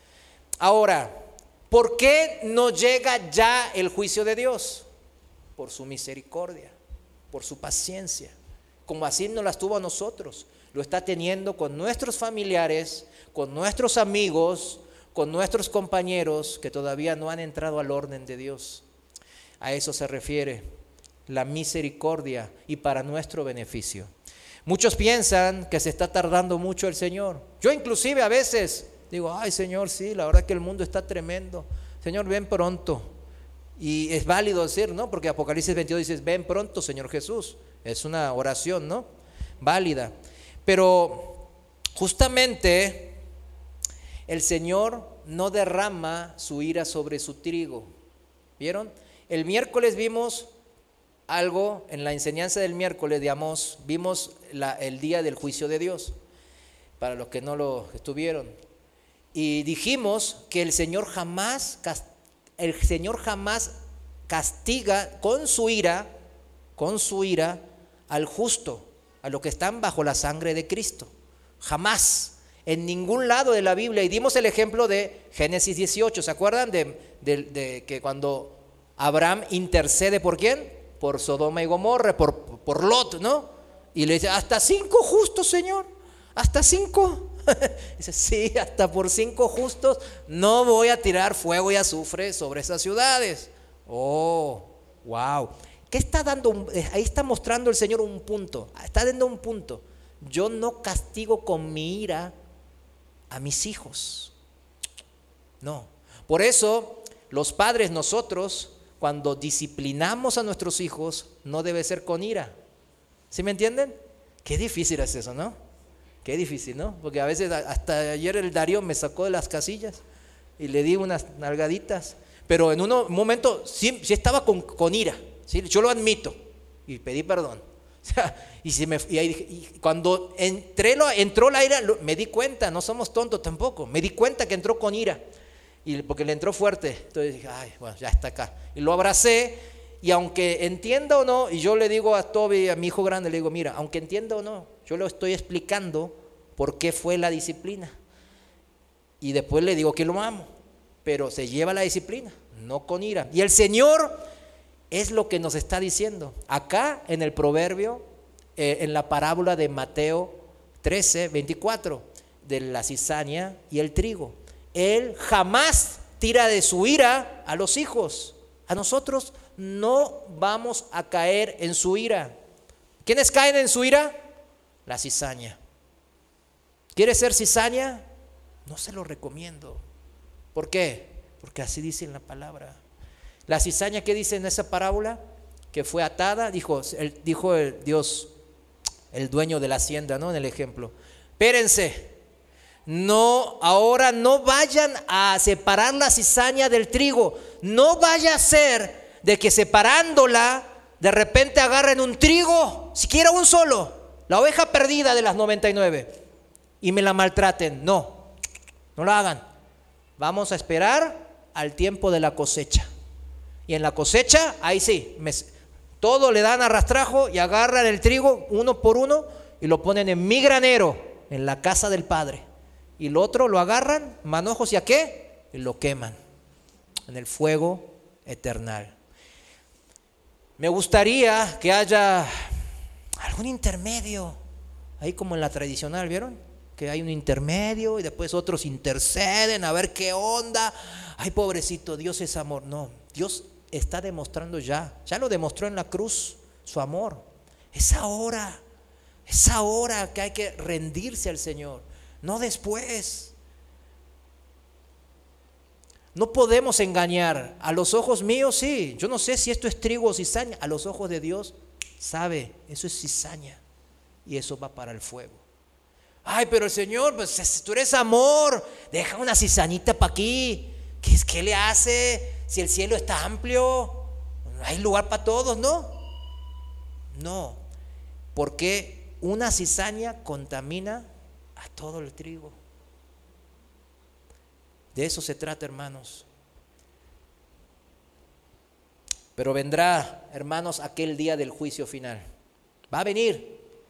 A: Ahora, ¿por qué no llega ya el juicio de Dios? Por su misericordia, por su paciencia. Como así nos las tuvo a nosotros. Lo está teniendo con nuestros familiares, con nuestros amigos, con nuestros compañeros que todavía no han entrado al orden de Dios. A eso se refiere la misericordia y para nuestro beneficio. Muchos piensan que se está tardando mucho el Señor. Yo inclusive a veces digo, ay Señor, sí, la verdad que el mundo está tremendo. Señor, ven pronto. Y es válido decir, ¿no? Porque Apocalipsis veintidós dice, ven pronto, Señor Jesús. Es una oración, ¿no? Válida. Pero justamente el Señor no derrama su ira sobre su trigo. ¿Vieron? El miércoles vimos algo en la enseñanza del miércoles de Amós, vimos la, el día del juicio de Dios, para los que no lo estuvieron. Y dijimos que el Señor jamás, el Señor jamás castiga con su ira, con su ira al justo, a los que están bajo la sangre de Cristo. Jamás, en ningún lado de la Biblia. Y dimos el ejemplo de Génesis dieciocho, ¿se acuerdan? De, de, de que cuando Abraham intercede, ¿por quién? Por Sodoma y Gomorra, por, por Lot, ¿no? Y le dice, hasta cinco justos, Señor, hasta cinco. Dice, sí, hasta por cinco justos no voy a tirar fuego y azufre sobre esas ciudades. Oh, wow. ¿Qué está dando? Ahí está mostrando el Señor un punto. Está dando un punto. Yo no castigo con mi ira a mis hijos. No. Por eso, los padres, nosotros, cuando disciplinamos a nuestros hijos, no debe ser con ira. ¿Sí me entienden? Qué difícil es eso, ¿no? Qué difícil, ¿no? Porque a veces, hasta ayer el Darío me sacó de las casillas y le di unas nalgaditas. Pero en un momento sí, sí estaba con, con ira, ¿sí? Yo lo admito y pedí perdón. O sea, y, si me, y, ahí, y cuando entré, entró la ira, me di cuenta, no somos tontos tampoco, me di cuenta que entró con ira. Y porque le entró fuerte, entonces dije, ay, bueno, ya está acá. Y lo abracé, y aunque entienda o no, y yo le digo a Toby, a mi hijo grande, le digo, mira, aunque entienda o no, yo le estoy explicando por qué fue la disciplina. Y después le digo que lo amo, pero se lleva la disciplina, no con ira. Y el Señor es lo que nos está diciendo. Acá en el proverbio, eh, en la parábola de Mateo trece, veinticuatro, de la cizaña y el trigo. Él jamás tira de su ira a los hijos. A nosotros no vamos a caer en su ira. ¿Quiénes caen en su ira? La cizaña. ¿Quieres ser cizaña? No se lo recomiendo. ¿Por qué? Porque así dice en la palabra. La cizaña, ¿qué dice en esa parábola? Que fue atada, dijo, el, dijo el Dios, el dueño de la hacienda, ¿no? En el ejemplo. Espérense. No, ahora no vayan a separar la cizaña del trigo. No vaya a ser de que separándola, de repente agarren un trigo, siquiera un solo, la oveja perdida de las noventa y nueve, y me la maltraten. No, no lo hagan. Vamos a esperar al tiempo de la cosecha. Y en la cosecha, ahí sí, me, todo le dan a rastrajo y agarran el trigo uno por uno y lo ponen en mi granero, en la casa del Padre. Y lo otro lo agarran, manojos, ¿y a qué? Y lo queman en el fuego eternal. Me gustaría que haya algún intermedio, ahí como en la tradicional, ¿vieron? Que hay un intermedio y después otros interceden a ver qué onda. Ay, pobrecito, Dios es amor. No, Dios está demostrando ya, ya lo demostró en la cruz, su amor. Es ahora, es ahora que hay que rendirse al Señor. No después. No podemos engañar. A los ojos míos sí. Yo no sé si esto es trigo o cizaña. A los ojos de Dios sabe, eso es cizaña. Y eso va para el fuego. Ay, pero el Señor, pues tú eres amor. Deja una cizañita para aquí. ¿Qué, es, ¿Qué le hace? Si el cielo está amplio, hay lugar para todos, ¿no? No. Porque una cizaña contamina a todo el trigo. De eso se trata, hermanos. Pero vendrá, hermanos, aquel día del juicio final. Va a venir.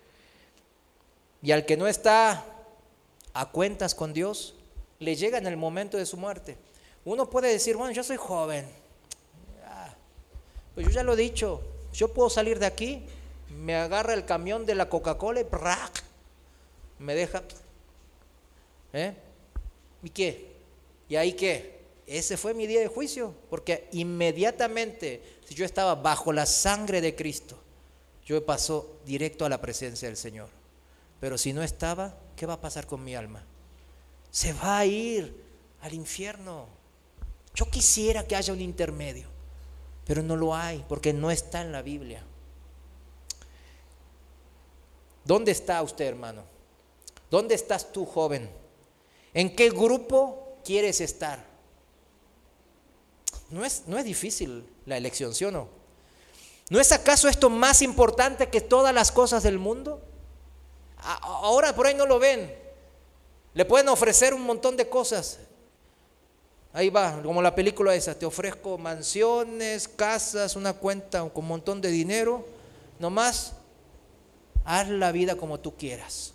A: Y al que no está a cuentas con Dios, le llega en el momento de su muerte. Uno puede decir, bueno, yo soy joven. Ah, pues yo ya lo he dicho. Yo puedo salir de aquí, me agarra el camión de la Coca-Cola y ¡prac! Me deja. ¿Eh? ¿Y qué? ¿Y ahí qué? Ese fue mi día de juicio, porque inmediatamente, si yo estaba bajo la sangre de Cristo, yo paso directo a la presencia del Señor. Pero si no estaba, ¿qué va a pasar con mi alma? Se va a ir al infierno. Yo quisiera que haya un intermedio, pero no lo hay, porque no está en la Biblia. ¿Dónde está usted, hermano? ¿Dónde estás tú, joven? ¿En qué grupo quieres estar? No es, no es difícil la elección, ¿sí o no? ¿No es acaso esto más importante que todas las cosas del mundo? Ahora por ahí no lo ven. Le pueden ofrecer un montón de cosas. Ahí va, como la película esa. Te ofrezco mansiones, casas, una cuenta con un montón de dinero. Nomás haz la vida como tú quieras.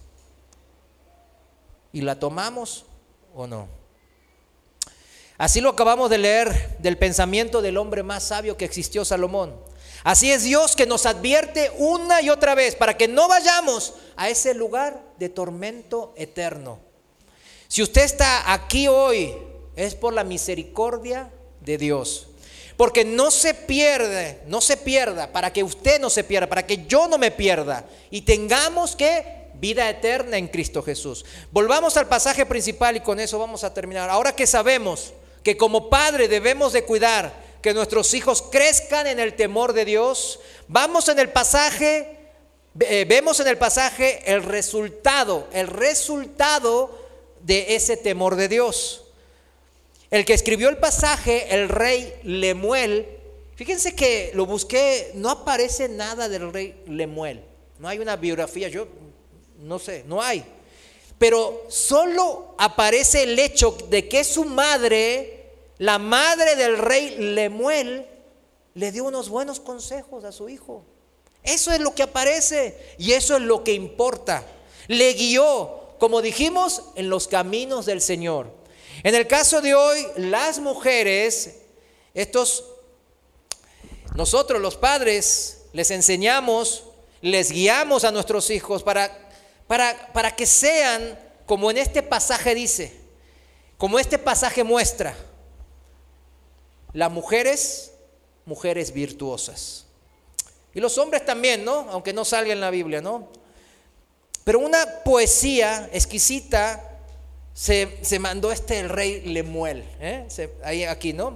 A: ¿Y la tomamos o no? Así lo acabamos de leer del pensamiento del hombre más sabio que existió, Salomón. Así es Dios, que nos advierte una y otra vez para que no vayamos a ese lugar de tormento eterno. Si usted está aquí hoy, es por la misericordia de Dios. Porque no se pierde, no se pierda, para que usted no se pierda, para que yo no me pierda y tengamos que vida eterna en Cristo Jesús. Volvamos al pasaje principal y con eso vamos a terminar. Ahora que sabemos que como padre debemos de cuidar que nuestros hijos crezcan en el temor de Dios, vamos en el pasaje, eh, vemos en el pasaje el resultado, el resultado de ese temor de Dios. El que escribió el pasaje, el rey Lemuel, fíjense que lo busqué, no aparece nada del rey Lemuel, no hay una biografía, yo no sé, no hay, pero solo aparece el hecho de que su madre, la madre del rey Lemuel, le dio unos buenos consejos a su hijo. Eso es lo que aparece y eso es lo que importa. Le guió, como dijimos, en los caminos del Señor. En el caso de hoy, las mujeres, estos, nosotros los padres, les enseñamos, les guiamos a nuestros hijos para, para, para que sean, como en este pasaje dice, como este pasaje muestra, las mujeres, mujeres virtuosas. Y los hombres también, ¿no? Aunque no salga en la Biblia, ¿no? Pero una poesía exquisita se, se mandó este el rey Lemuel, ¿eh? Se, ahí aquí, ¿no?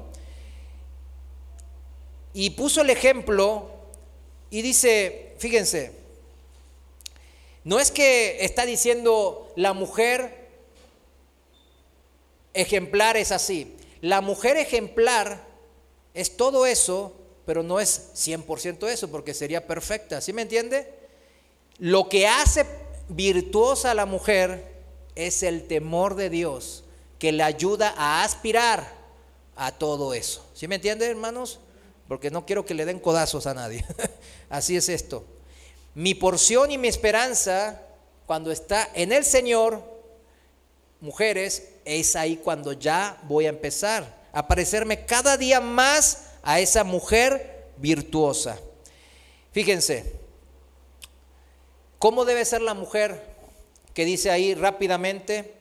A: Y puso el ejemplo y dice, fíjense, no es que está diciendo la mujer ejemplar es así. La mujer ejemplar es todo eso, pero no es cien por ciento eso, porque sería perfecta, ¿sí me entiende? Lo que hace virtuosa a la mujer es el temor de Dios, que le ayuda a aspirar a todo eso. ¿Sí me entiende, hermanos? Porque no quiero que le den codazos a nadie. Así es esto. Mi porción y mi esperanza, cuando está en el Señor, mujeres, es ahí cuando ya voy a empezar a parecerme cada día más a esa mujer virtuosa. Fíjense, ¿cómo debe ser la mujer? Que dice ahí rápidamente.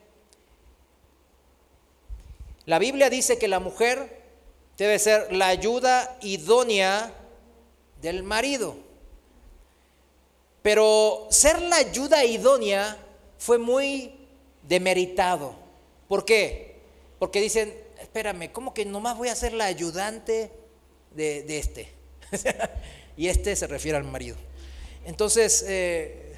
A: La Biblia dice que la mujer debe ser la ayuda idónea del marido. Pero ser la ayuda idónea fue muy demeritado. ¿Por qué? Porque dicen, espérame, ¿cómo que nomás voy a ser la ayudante de, de este? Y este se refiere al marido. Entonces, eh,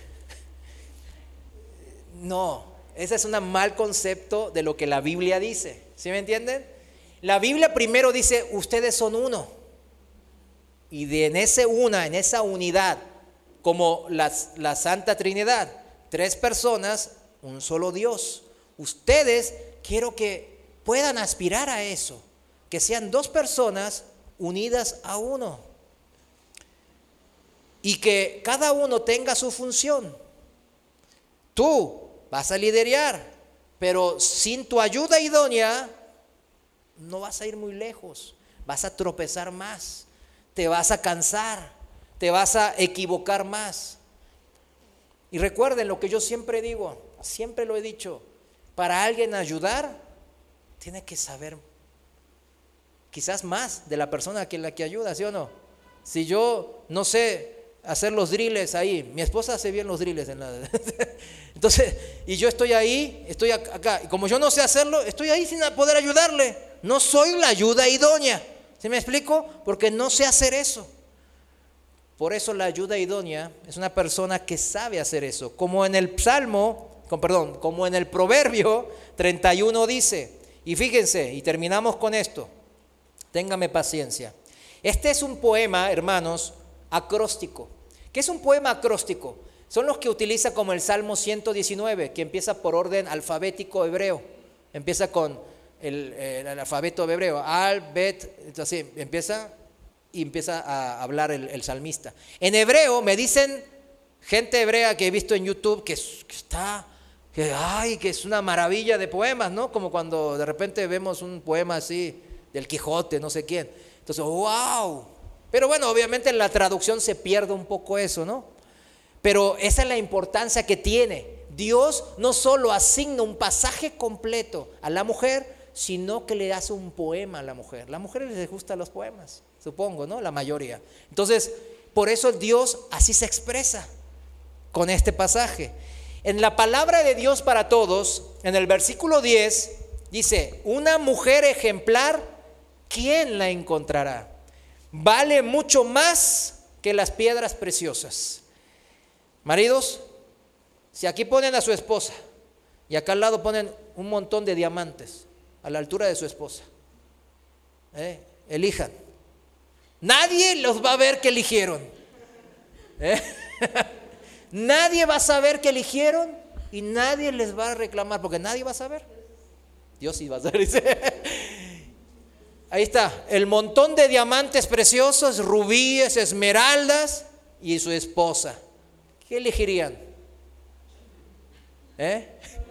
A: no, ese es un mal concepto de lo que la Biblia dice. ¿Sí me entienden? La Biblia primero dice, ustedes son uno. Y de en ese una, en esa unidad, como la, la Santa Trinidad, tres personas, un solo Dios. Ustedes quiero que puedan aspirar a eso, que sean dos personas unidas a uno y que cada uno tenga su función. Tú vas a liderar, pero sin tu ayuda idónea no vas a ir muy lejos, vas a tropezar más, te vas a cansar, te vas a equivocar más. Y recuerden lo que yo siempre digo, siempre lo he dicho, para alguien ayudar, tiene que saber quizás más de la persona a quien la que ayuda, ¿sí o no? Si yo no sé hacer los drills ahí, mi esposa hace bien los drills en la... Entonces, y yo estoy ahí, estoy acá, y como yo no sé hacerlo, estoy ahí sin poder ayudarle. No soy la ayuda idónea, ¿sí me explico? Porque no sé hacer eso. Por eso la ayuda idónea es una persona que sabe hacer eso, como en el Salmo, con, perdón, como en el Proverbio treinta y uno dice, y fíjense, y terminamos con esto, téngame paciencia. Este es un poema, hermanos, acróstico. ¿Qué es un poema acróstico? Son los que utiliza como el Salmo ciento diecinueve, que empieza por orden alfabético hebreo. Empieza con el, el, el alfabeto hebreo, al, bet, así, empieza y empieza a hablar el, el salmista. En hebreo me dicen gente hebrea que he visto en YouTube que, que está, que, ay, que es una maravilla de poemas, ¿no? Como cuando de repente vemos un poema así del Quijote, no sé quién. Entonces, wow. Pero bueno, obviamente en la traducción se pierde un poco eso, ¿no? Pero esa es la importancia que tiene. Dios no solo asigna un pasaje completo a la mujer, sino que le hace un poema a la mujer. A las mujeres les gustan los poemas, supongo, ¿no? La mayoría. Entonces, por eso Dios así se expresa con este pasaje. En la palabra de Dios para todos, en el versículo diez, dice, una mujer ejemplar, ¿quién la encontrará? Vale mucho más que las piedras preciosas. Maridos, si aquí ponen a su esposa y acá al lado ponen un montón de diamantes a la altura de su esposa, ¿eh? Elijan. Nadie los va a ver que eligieron, ¿eh? Nadie va a saber que eligieron y nadie les va a reclamar porque nadie va a saber. Dios sí va a saber, dice. Ahí está, el montón de diamantes preciosos, rubíes, esmeraldas y su esposa. ¿Qué elegirían? ¿Eh?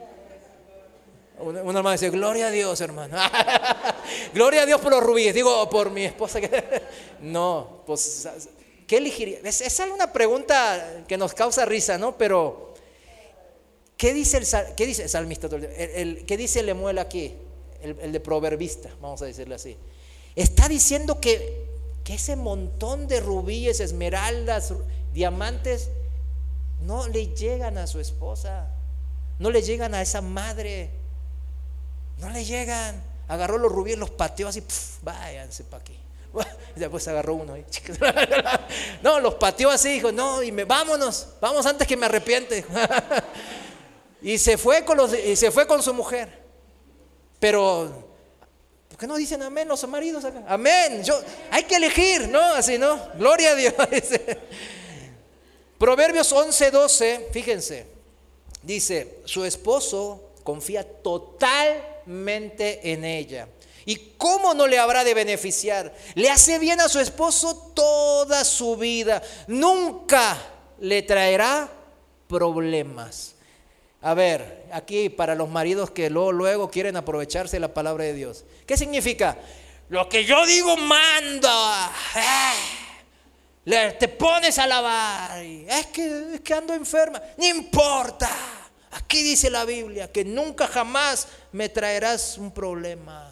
A: Una hermana dice, gloria a Dios, hermano. Gloria a Dios por los rubíes. Digo, por mi esposa. No, pues, ¿qué elegiría? Es, es una pregunta que nos causa risa, ¿no? Pero, ¿qué dice el, qué dice el salmista? El, el, ¿Qué dice Lemuel aquí? El, el de proverbista, vamos a decirle así. Está diciendo que, que ese montón de rubíes, esmeraldas, diamantes, no le llegan a su esposa, no le llegan a esa madre, no le llegan. Agarró los rubíes, los pateó así, pf, váyanse para aquí. Y después agarró uno ahí. No, los pateó así, dijo, no, y me, vámonos, vamos antes que me arrepiente. Y se fue con los, y se fue con su mujer. Pero, ¿por qué no dicen amén los maridos acá? Amén, yo, hay que elegir, ¿no? Así, ¿no? Gloria a Dios. Proverbios once doce, fíjense, dice, su esposo confía totalmente en ella. ¿Y cómo no le habrá de beneficiar? Le hace bien a su esposo toda su vida. Nunca le traerá problemas. A ver, aquí para los maridos que luego, luego quieren aprovecharse de la palabra de Dios. ¿Qué significa? Lo que yo digo manda. Eh, te pones a lavar. Es que, es que ando enferma. No importa. Aquí dice la Biblia que nunca jamás me traerás un problema.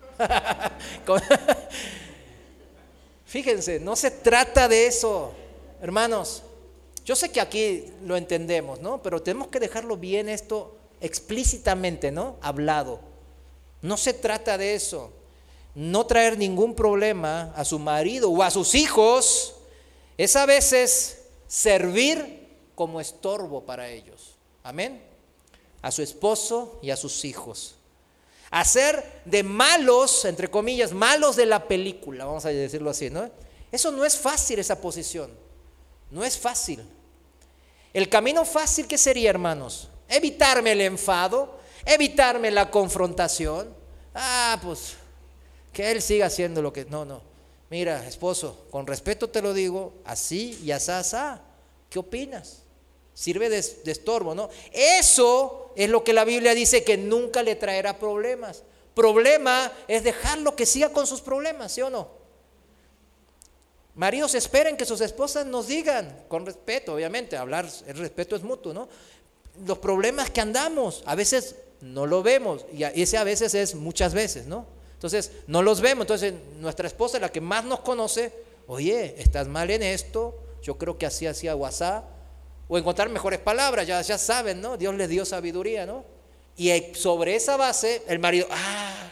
A: Fíjense, no se trata de eso, hermanos. Yo sé que aquí lo entendemos, ¿no? Pero tenemos que dejarlo bien esto explícitamente, ¿no? Hablado. No se trata de eso. No traer ningún problema a su marido o a sus hijos es a veces servir como estorbo para ellos. Amén. A su esposo y a sus hijos. Hacer de malos, entre comillas, malos de la película, vamos a decirlo así, ¿no? Eso no es fácil, esa posición. No es fácil. El camino fácil, ¿qué sería, hermanos? Evitarme el enfado, evitarme la confrontación. Ah, pues, que él siga haciendo lo que... No, no. Mira, esposo, con respeto te lo digo, así y asá, asá. ¿Qué opinas? Sirve de, de estorbo, ¿no? Eso es lo que la Biblia dice que nunca le traerá problemas. Problema es dejarlo que siga con sus problemas, ¿sí o no? Maridos, esperen que sus esposas nos digan, con respeto, obviamente, hablar, el respeto es mutuo, ¿no? Los problemas que andamos, a veces no lo vemos, y ese a veces es muchas veces, ¿no? Entonces, no los vemos, entonces nuestra esposa, la que más nos conoce, oye, estás mal en esto, yo creo que así hacía WhatsApp, o encontrar mejores palabras, ya, ya saben, ¿no? Dios les dio sabiduría, ¿no? Y sobre esa base, el marido, ah,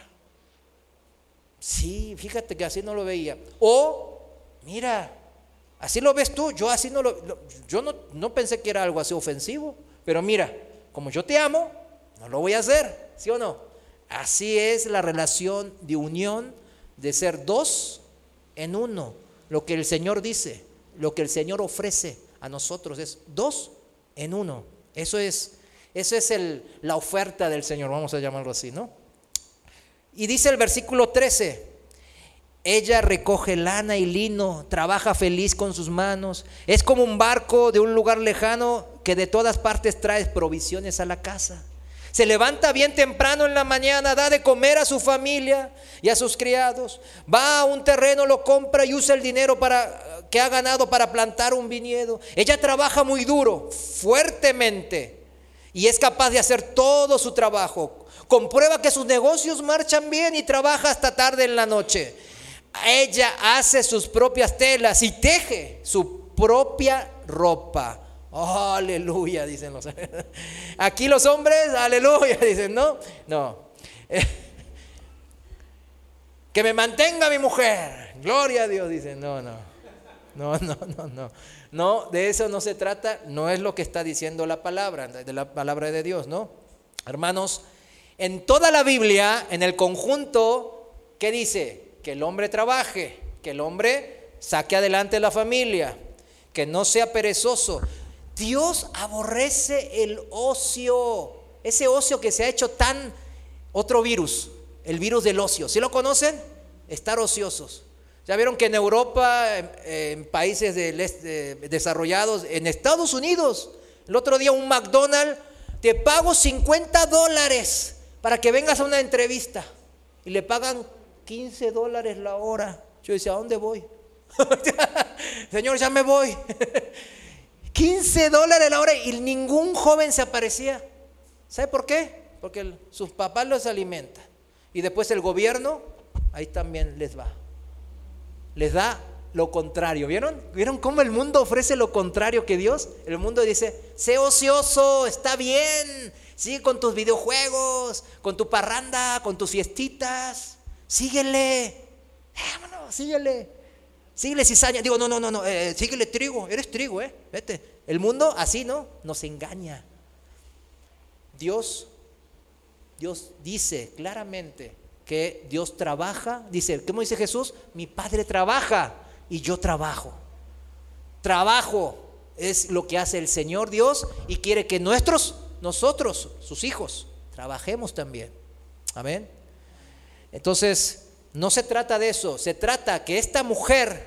A: sí, fíjate que así no lo veía. O, mira, así lo ves tú, yo así no lo, lo yo no, no pensé que era algo así ofensivo, pero mira, como yo te amo, no lo voy a hacer, ¿sí o no? Así es la relación de unión, de ser dos en uno. Lo que el Señor dice, lo que el Señor ofrece a nosotros es dos en uno. Eso es, eso es el, la oferta del Señor, vamos a llamarlo así, ¿no? Y dice el versículo trece, ella recoge lana y lino, trabaja feliz con sus manos, es como un barco de un lugar lejano que de todas partes trae provisiones a la casa. Se levanta bien temprano en la mañana, da de comer a su familia y a sus criados. Va a un terreno, lo compra y usa el dinero para, que ha ganado para plantar un viñedo. Ella trabaja muy duro, fuertemente, y es capaz de hacer todo su trabajo. Comprueba que sus negocios marchan bien y trabaja hasta tarde en la noche. Ella hace sus propias telas y teje su propia ropa. Oh, aleluya, dicen los. Aquí los hombres, aleluya, dicen, no, no. Que me mantenga mi mujer, gloria a Dios, dicen, no, no, no, no, no, no. No, de eso no se trata, no es lo que está diciendo la palabra, de la palabra de Dios, ¿no? Hermanos, en toda la Biblia, en el conjunto, ¿qué dice? Que el hombre trabaje, que el hombre saque adelante la familia, que no sea perezoso. Dios aborrece el ocio, ese ocio que se ha hecho tan, otro virus, el virus del ocio. ¿Sí lo conocen? Estar ociosos. Ya vieron que en Europa, en, en países del este, desarrollados, en Estados Unidos, el otro día un McDonald's, te pago cincuenta dólares para que vengas a una entrevista y le pagan quince dólares la hora. Yo decía, ¿a dónde voy? Señor, ya me voy. quince dólares la hora y ningún joven se aparecía. ¿Sabe por qué? Porque el, sus papás los alimentan. Y después el gobierno, ahí también les va. Les da lo contrario. ¿Vieron? ¿Vieron cómo el mundo ofrece lo contrario que Dios? El mundo dice, sé ocioso, está bien. Sigue con tus videojuegos, con tu parranda, con tus fiestitas. Síguele. Vámonos, síguele. Síguele cizaña. Digo, no, no, no, no. Eh, síguele trigo. Eres trigo, ¿eh? Vete. El mundo así, ¿no? Nos engaña. Dios, Dios dice claramente que Dios trabaja. Dice, ¿cómo dice Jesús? Mi Padre trabaja y yo trabajo. Trabajo es lo que hace el Señor Dios y quiere que nuestros, nosotros, sus hijos, trabajemos también. Amén. Entonces, no se trata de eso. Se trata que esta mujer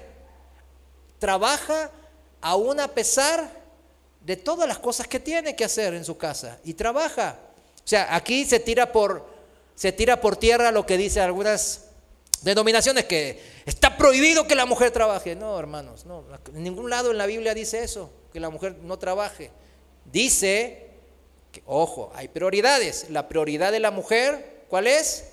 A: trabaja aún a pesar de todas las cosas que tiene que hacer en su casa. Y trabaja. O sea, aquí se tira por, se tira por tierra lo que dicen algunas denominaciones, que está prohibido que la mujer trabaje. No, hermanos, no. En ningún lado en la Biblia dice eso, que la mujer no trabaje. Dice que, ojo, hay prioridades. La prioridad de la mujer, ¿cuál es?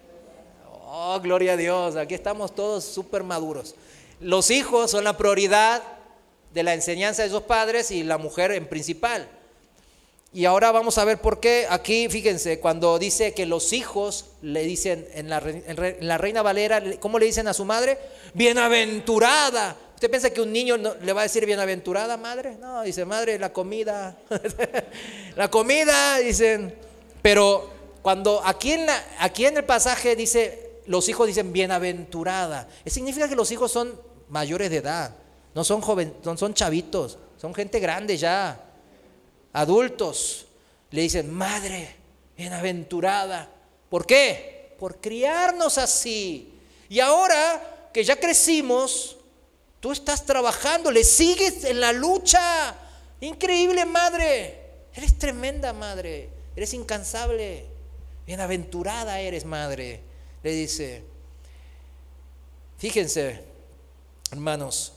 A: Oh, gloria a Dios, aquí estamos todos súper maduros. Los hijos son la prioridad de la enseñanza de sus padres y la mujer en principal. Y ahora vamos a ver por qué. Aquí, fíjense, cuando dice que los hijos le dicen en la, en la Reina Valera, ¿cómo le dicen a su madre? Bienaventurada. ¿Usted piensa que un niño no, le va a decir bienaventurada madre? No, dice madre, la comida. La comida, dicen. Pero cuando aquí en, la, aquí en el pasaje dice, los hijos dicen bienaventurada, eso significa que los hijos son mayores de edad. No son jóvenes, no son chavitos, son gente grande ya. Adultos le dicen, madre, bienaventurada. ¿Por qué? Por criarnos así. Y ahora que ya crecimos, tú estás trabajando, le sigues en la lucha. Increíble, madre. Eres tremenda, madre. Eres incansable. Bienaventurada eres, madre. Le dice. Fíjense, hermanos.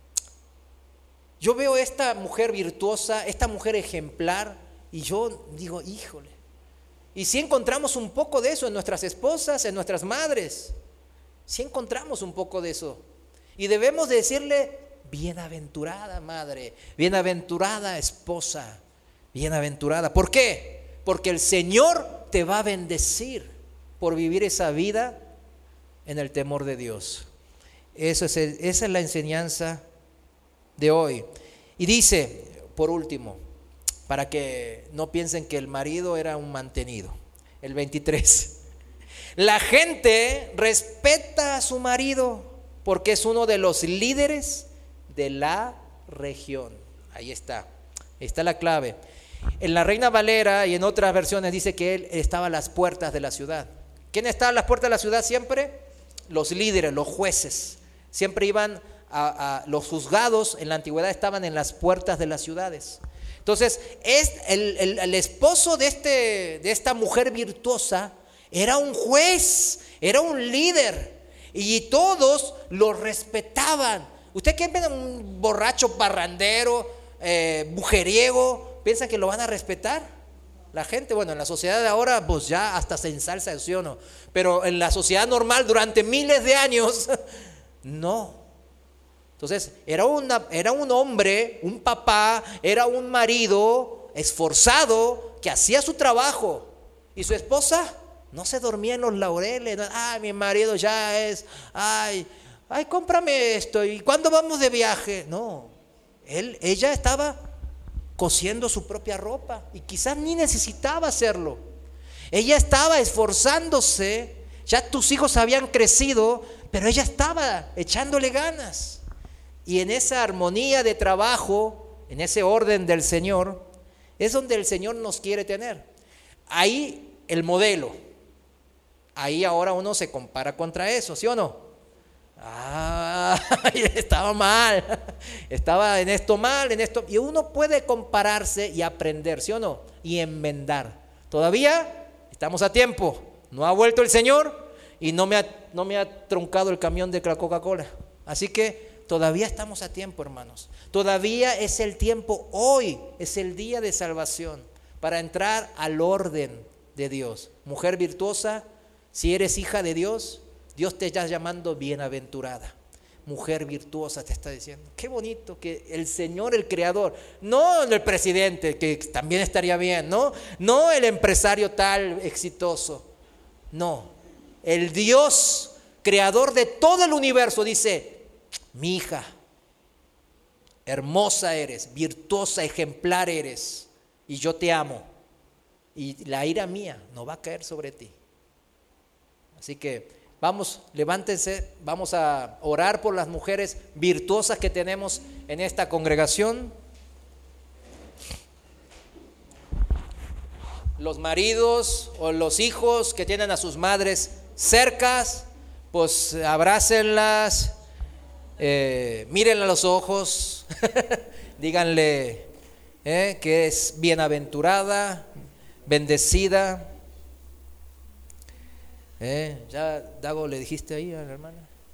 A: Yo veo esta mujer virtuosa, esta mujer ejemplar, y yo digo, híjole. Y si encontramos un poco de eso en nuestras esposas, en nuestras madres, si encontramos un poco de eso. Y debemos decirle, bienaventurada madre, bienaventurada esposa, bienaventurada. ¿Por qué? Porque el Señor te va a bendecir por vivir esa vida en el temor de Dios. Eso es el, esa es la enseñanza de hoy. Y dice, por último, para que no piensen que el marido era un mantenido, el veintitrés, la gente respeta a su marido porque es uno de los líderes de la región. Ahí está, ahí está la clave. En la Reina Valera y en otras versiones dice que él estaba a las puertas de la ciudad. ¿Quién estaba a las puertas de la ciudad siempre? Los líderes, los jueces. Siempre iban A, a los juzgados en la antigüedad estaban en las puertas de las ciudades. Entonces es el, el, el esposo de, este, de esta mujer virtuosa era un juez, era un líder, y todos lo respetaban. ¿Usted qué piensa? Un borracho parrandero, eh, mujeriego, ¿piensa que lo van a respetar? La gente, bueno, en la sociedad de ahora pues ya hasta se ensalza, ¿sí o no? Pero en la sociedad normal durante miles de años no. Entonces, era, una, era un hombre, un papá, era un marido esforzado que hacía su trabajo. Y su esposa no se dormía en los laureles. No, ay, mi marido ya es, ay, ay, cómprame esto. ¿Y cuándo vamos de viaje? No, él, ella estaba cosiendo su propia ropa y quizás ni necesitaba hacerlo. Ella estaba esforzándose, ya tus hijos habían crecido, pero ella estaba echándole ganas. Y en esa armonía de trabajo, en ese orden del Señor, es donde el Señor nos quiere tener. Ahí el modelo. Ahí ahora uno se compara contra eso, ¿sí o no? Ah, estaba mal. Estaba en esto mal, en esto. Y uno puede compararse y aprender, ¿sí o no? Y enmendar. Todavía estamos a tiempo. No ha vuelto el Señor y no me ha, no me ha truncado el camión de la Coca-Cola. Así que todavía estamos a tiempo, hermanos. Todavía es el tiempo, hoy es el día de salvación para entrar al orden de Dios. Mujer virtuosa, si eres hija de Dios, Dios te está llamando bienaventurada. Mujer virtuosa te está diciendo. Qué bonito que el Señor, el Creador, no el presidente, que también estaría bien, ¿no? No el empresario tal exitoso, no. El Dios, Creador de todo el universo, dice: mi hija, hermosa eres, virtuosa, ejemplar eres, y yo te amo, y la ira mía no va a caer sobre ti. Así que vamos, levántense, vamos a orar por las mujeres virtuosas que tenemos en esta congregación. Los maridos o los hijos que tienen a sus madres cercas, pues abrácenlas. Eh, mírenle a los ojos, díganle eh, que es bienaventurada, bendecida. Eh, ¿Ya, Dago, le dijiste ahí a la hermana?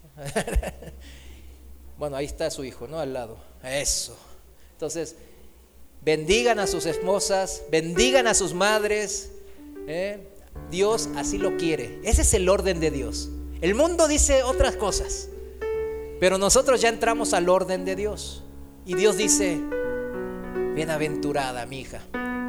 A: Bueno, ahí está su hijo, ¿no? Al lado. Eso. Entonces, bendigan a sus esposas, bendigan a sus madres. Eh, Dios así lo quiere. Ese es el orden de Dios. El mundo dice otras cosas, pero nosotros ya entramos al orden de Dios. Y Dios dice: bienaventurada mi hija,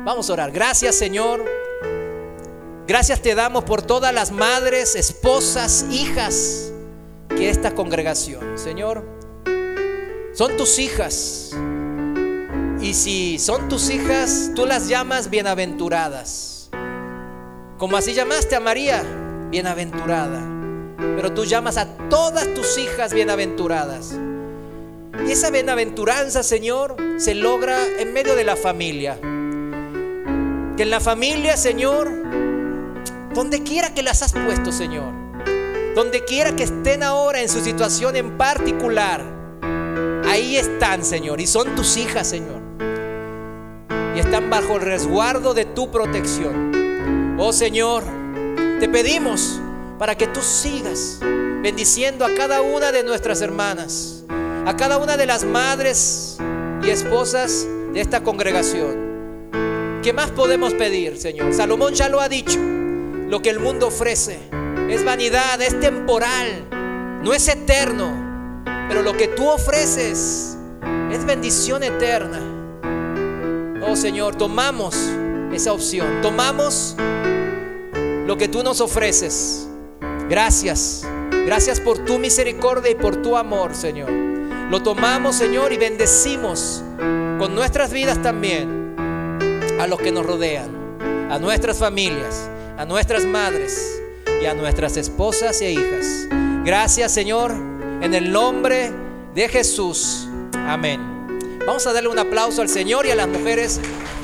A: Vamos a orar. Gracias, Señor. Gracias te damos por todas las madres, esposas, hijas que esta congregación, Señor, son tus hijas. Y si son tus hijas, tú las llamas bienaventuradas. Como así llamaste a María, bienaventurada. Pero tú llamas a todas tus hijas bienaventuradas. Y esa bienaventuranza, Señor, se logra en medio de la familia. Que en la familia, Señor, donde quiera que las has puesto, Señor, donde quiera que estén ahora en su situación en particular, ahí están, Señor, y son tus hijas, Señor, y están bajo el resguardo de tu protección. Oh Señor, te pedimos para que tú sigas bendiciendo a cada una de nuestras hermanas, a cada una de las madres y esposas de esta congregación. ¿Qué más podemos pedir, Señor? Salomón ya lo ha dicho. Lo que el mundo ofrece es vanidad, es temporal, no es eterno. Pero lo que tú ofreces es bendición eterna. Oh Señor, tomamos esa opción. Tomamos lo que tú nos ofreces. Gracias. Gracias por tu misericordia y por tu amor, Señor. Lo tomamos, Señor, y bendecimos con nuestras vidas también a los que nos rodean, a nuestras familias, a nuestras madres y a nuestras esposas e hijas. Gracias, Señor, en el nombre de Jesús. Amén. Vamos a darle un aplauso al Señor y a las mujeres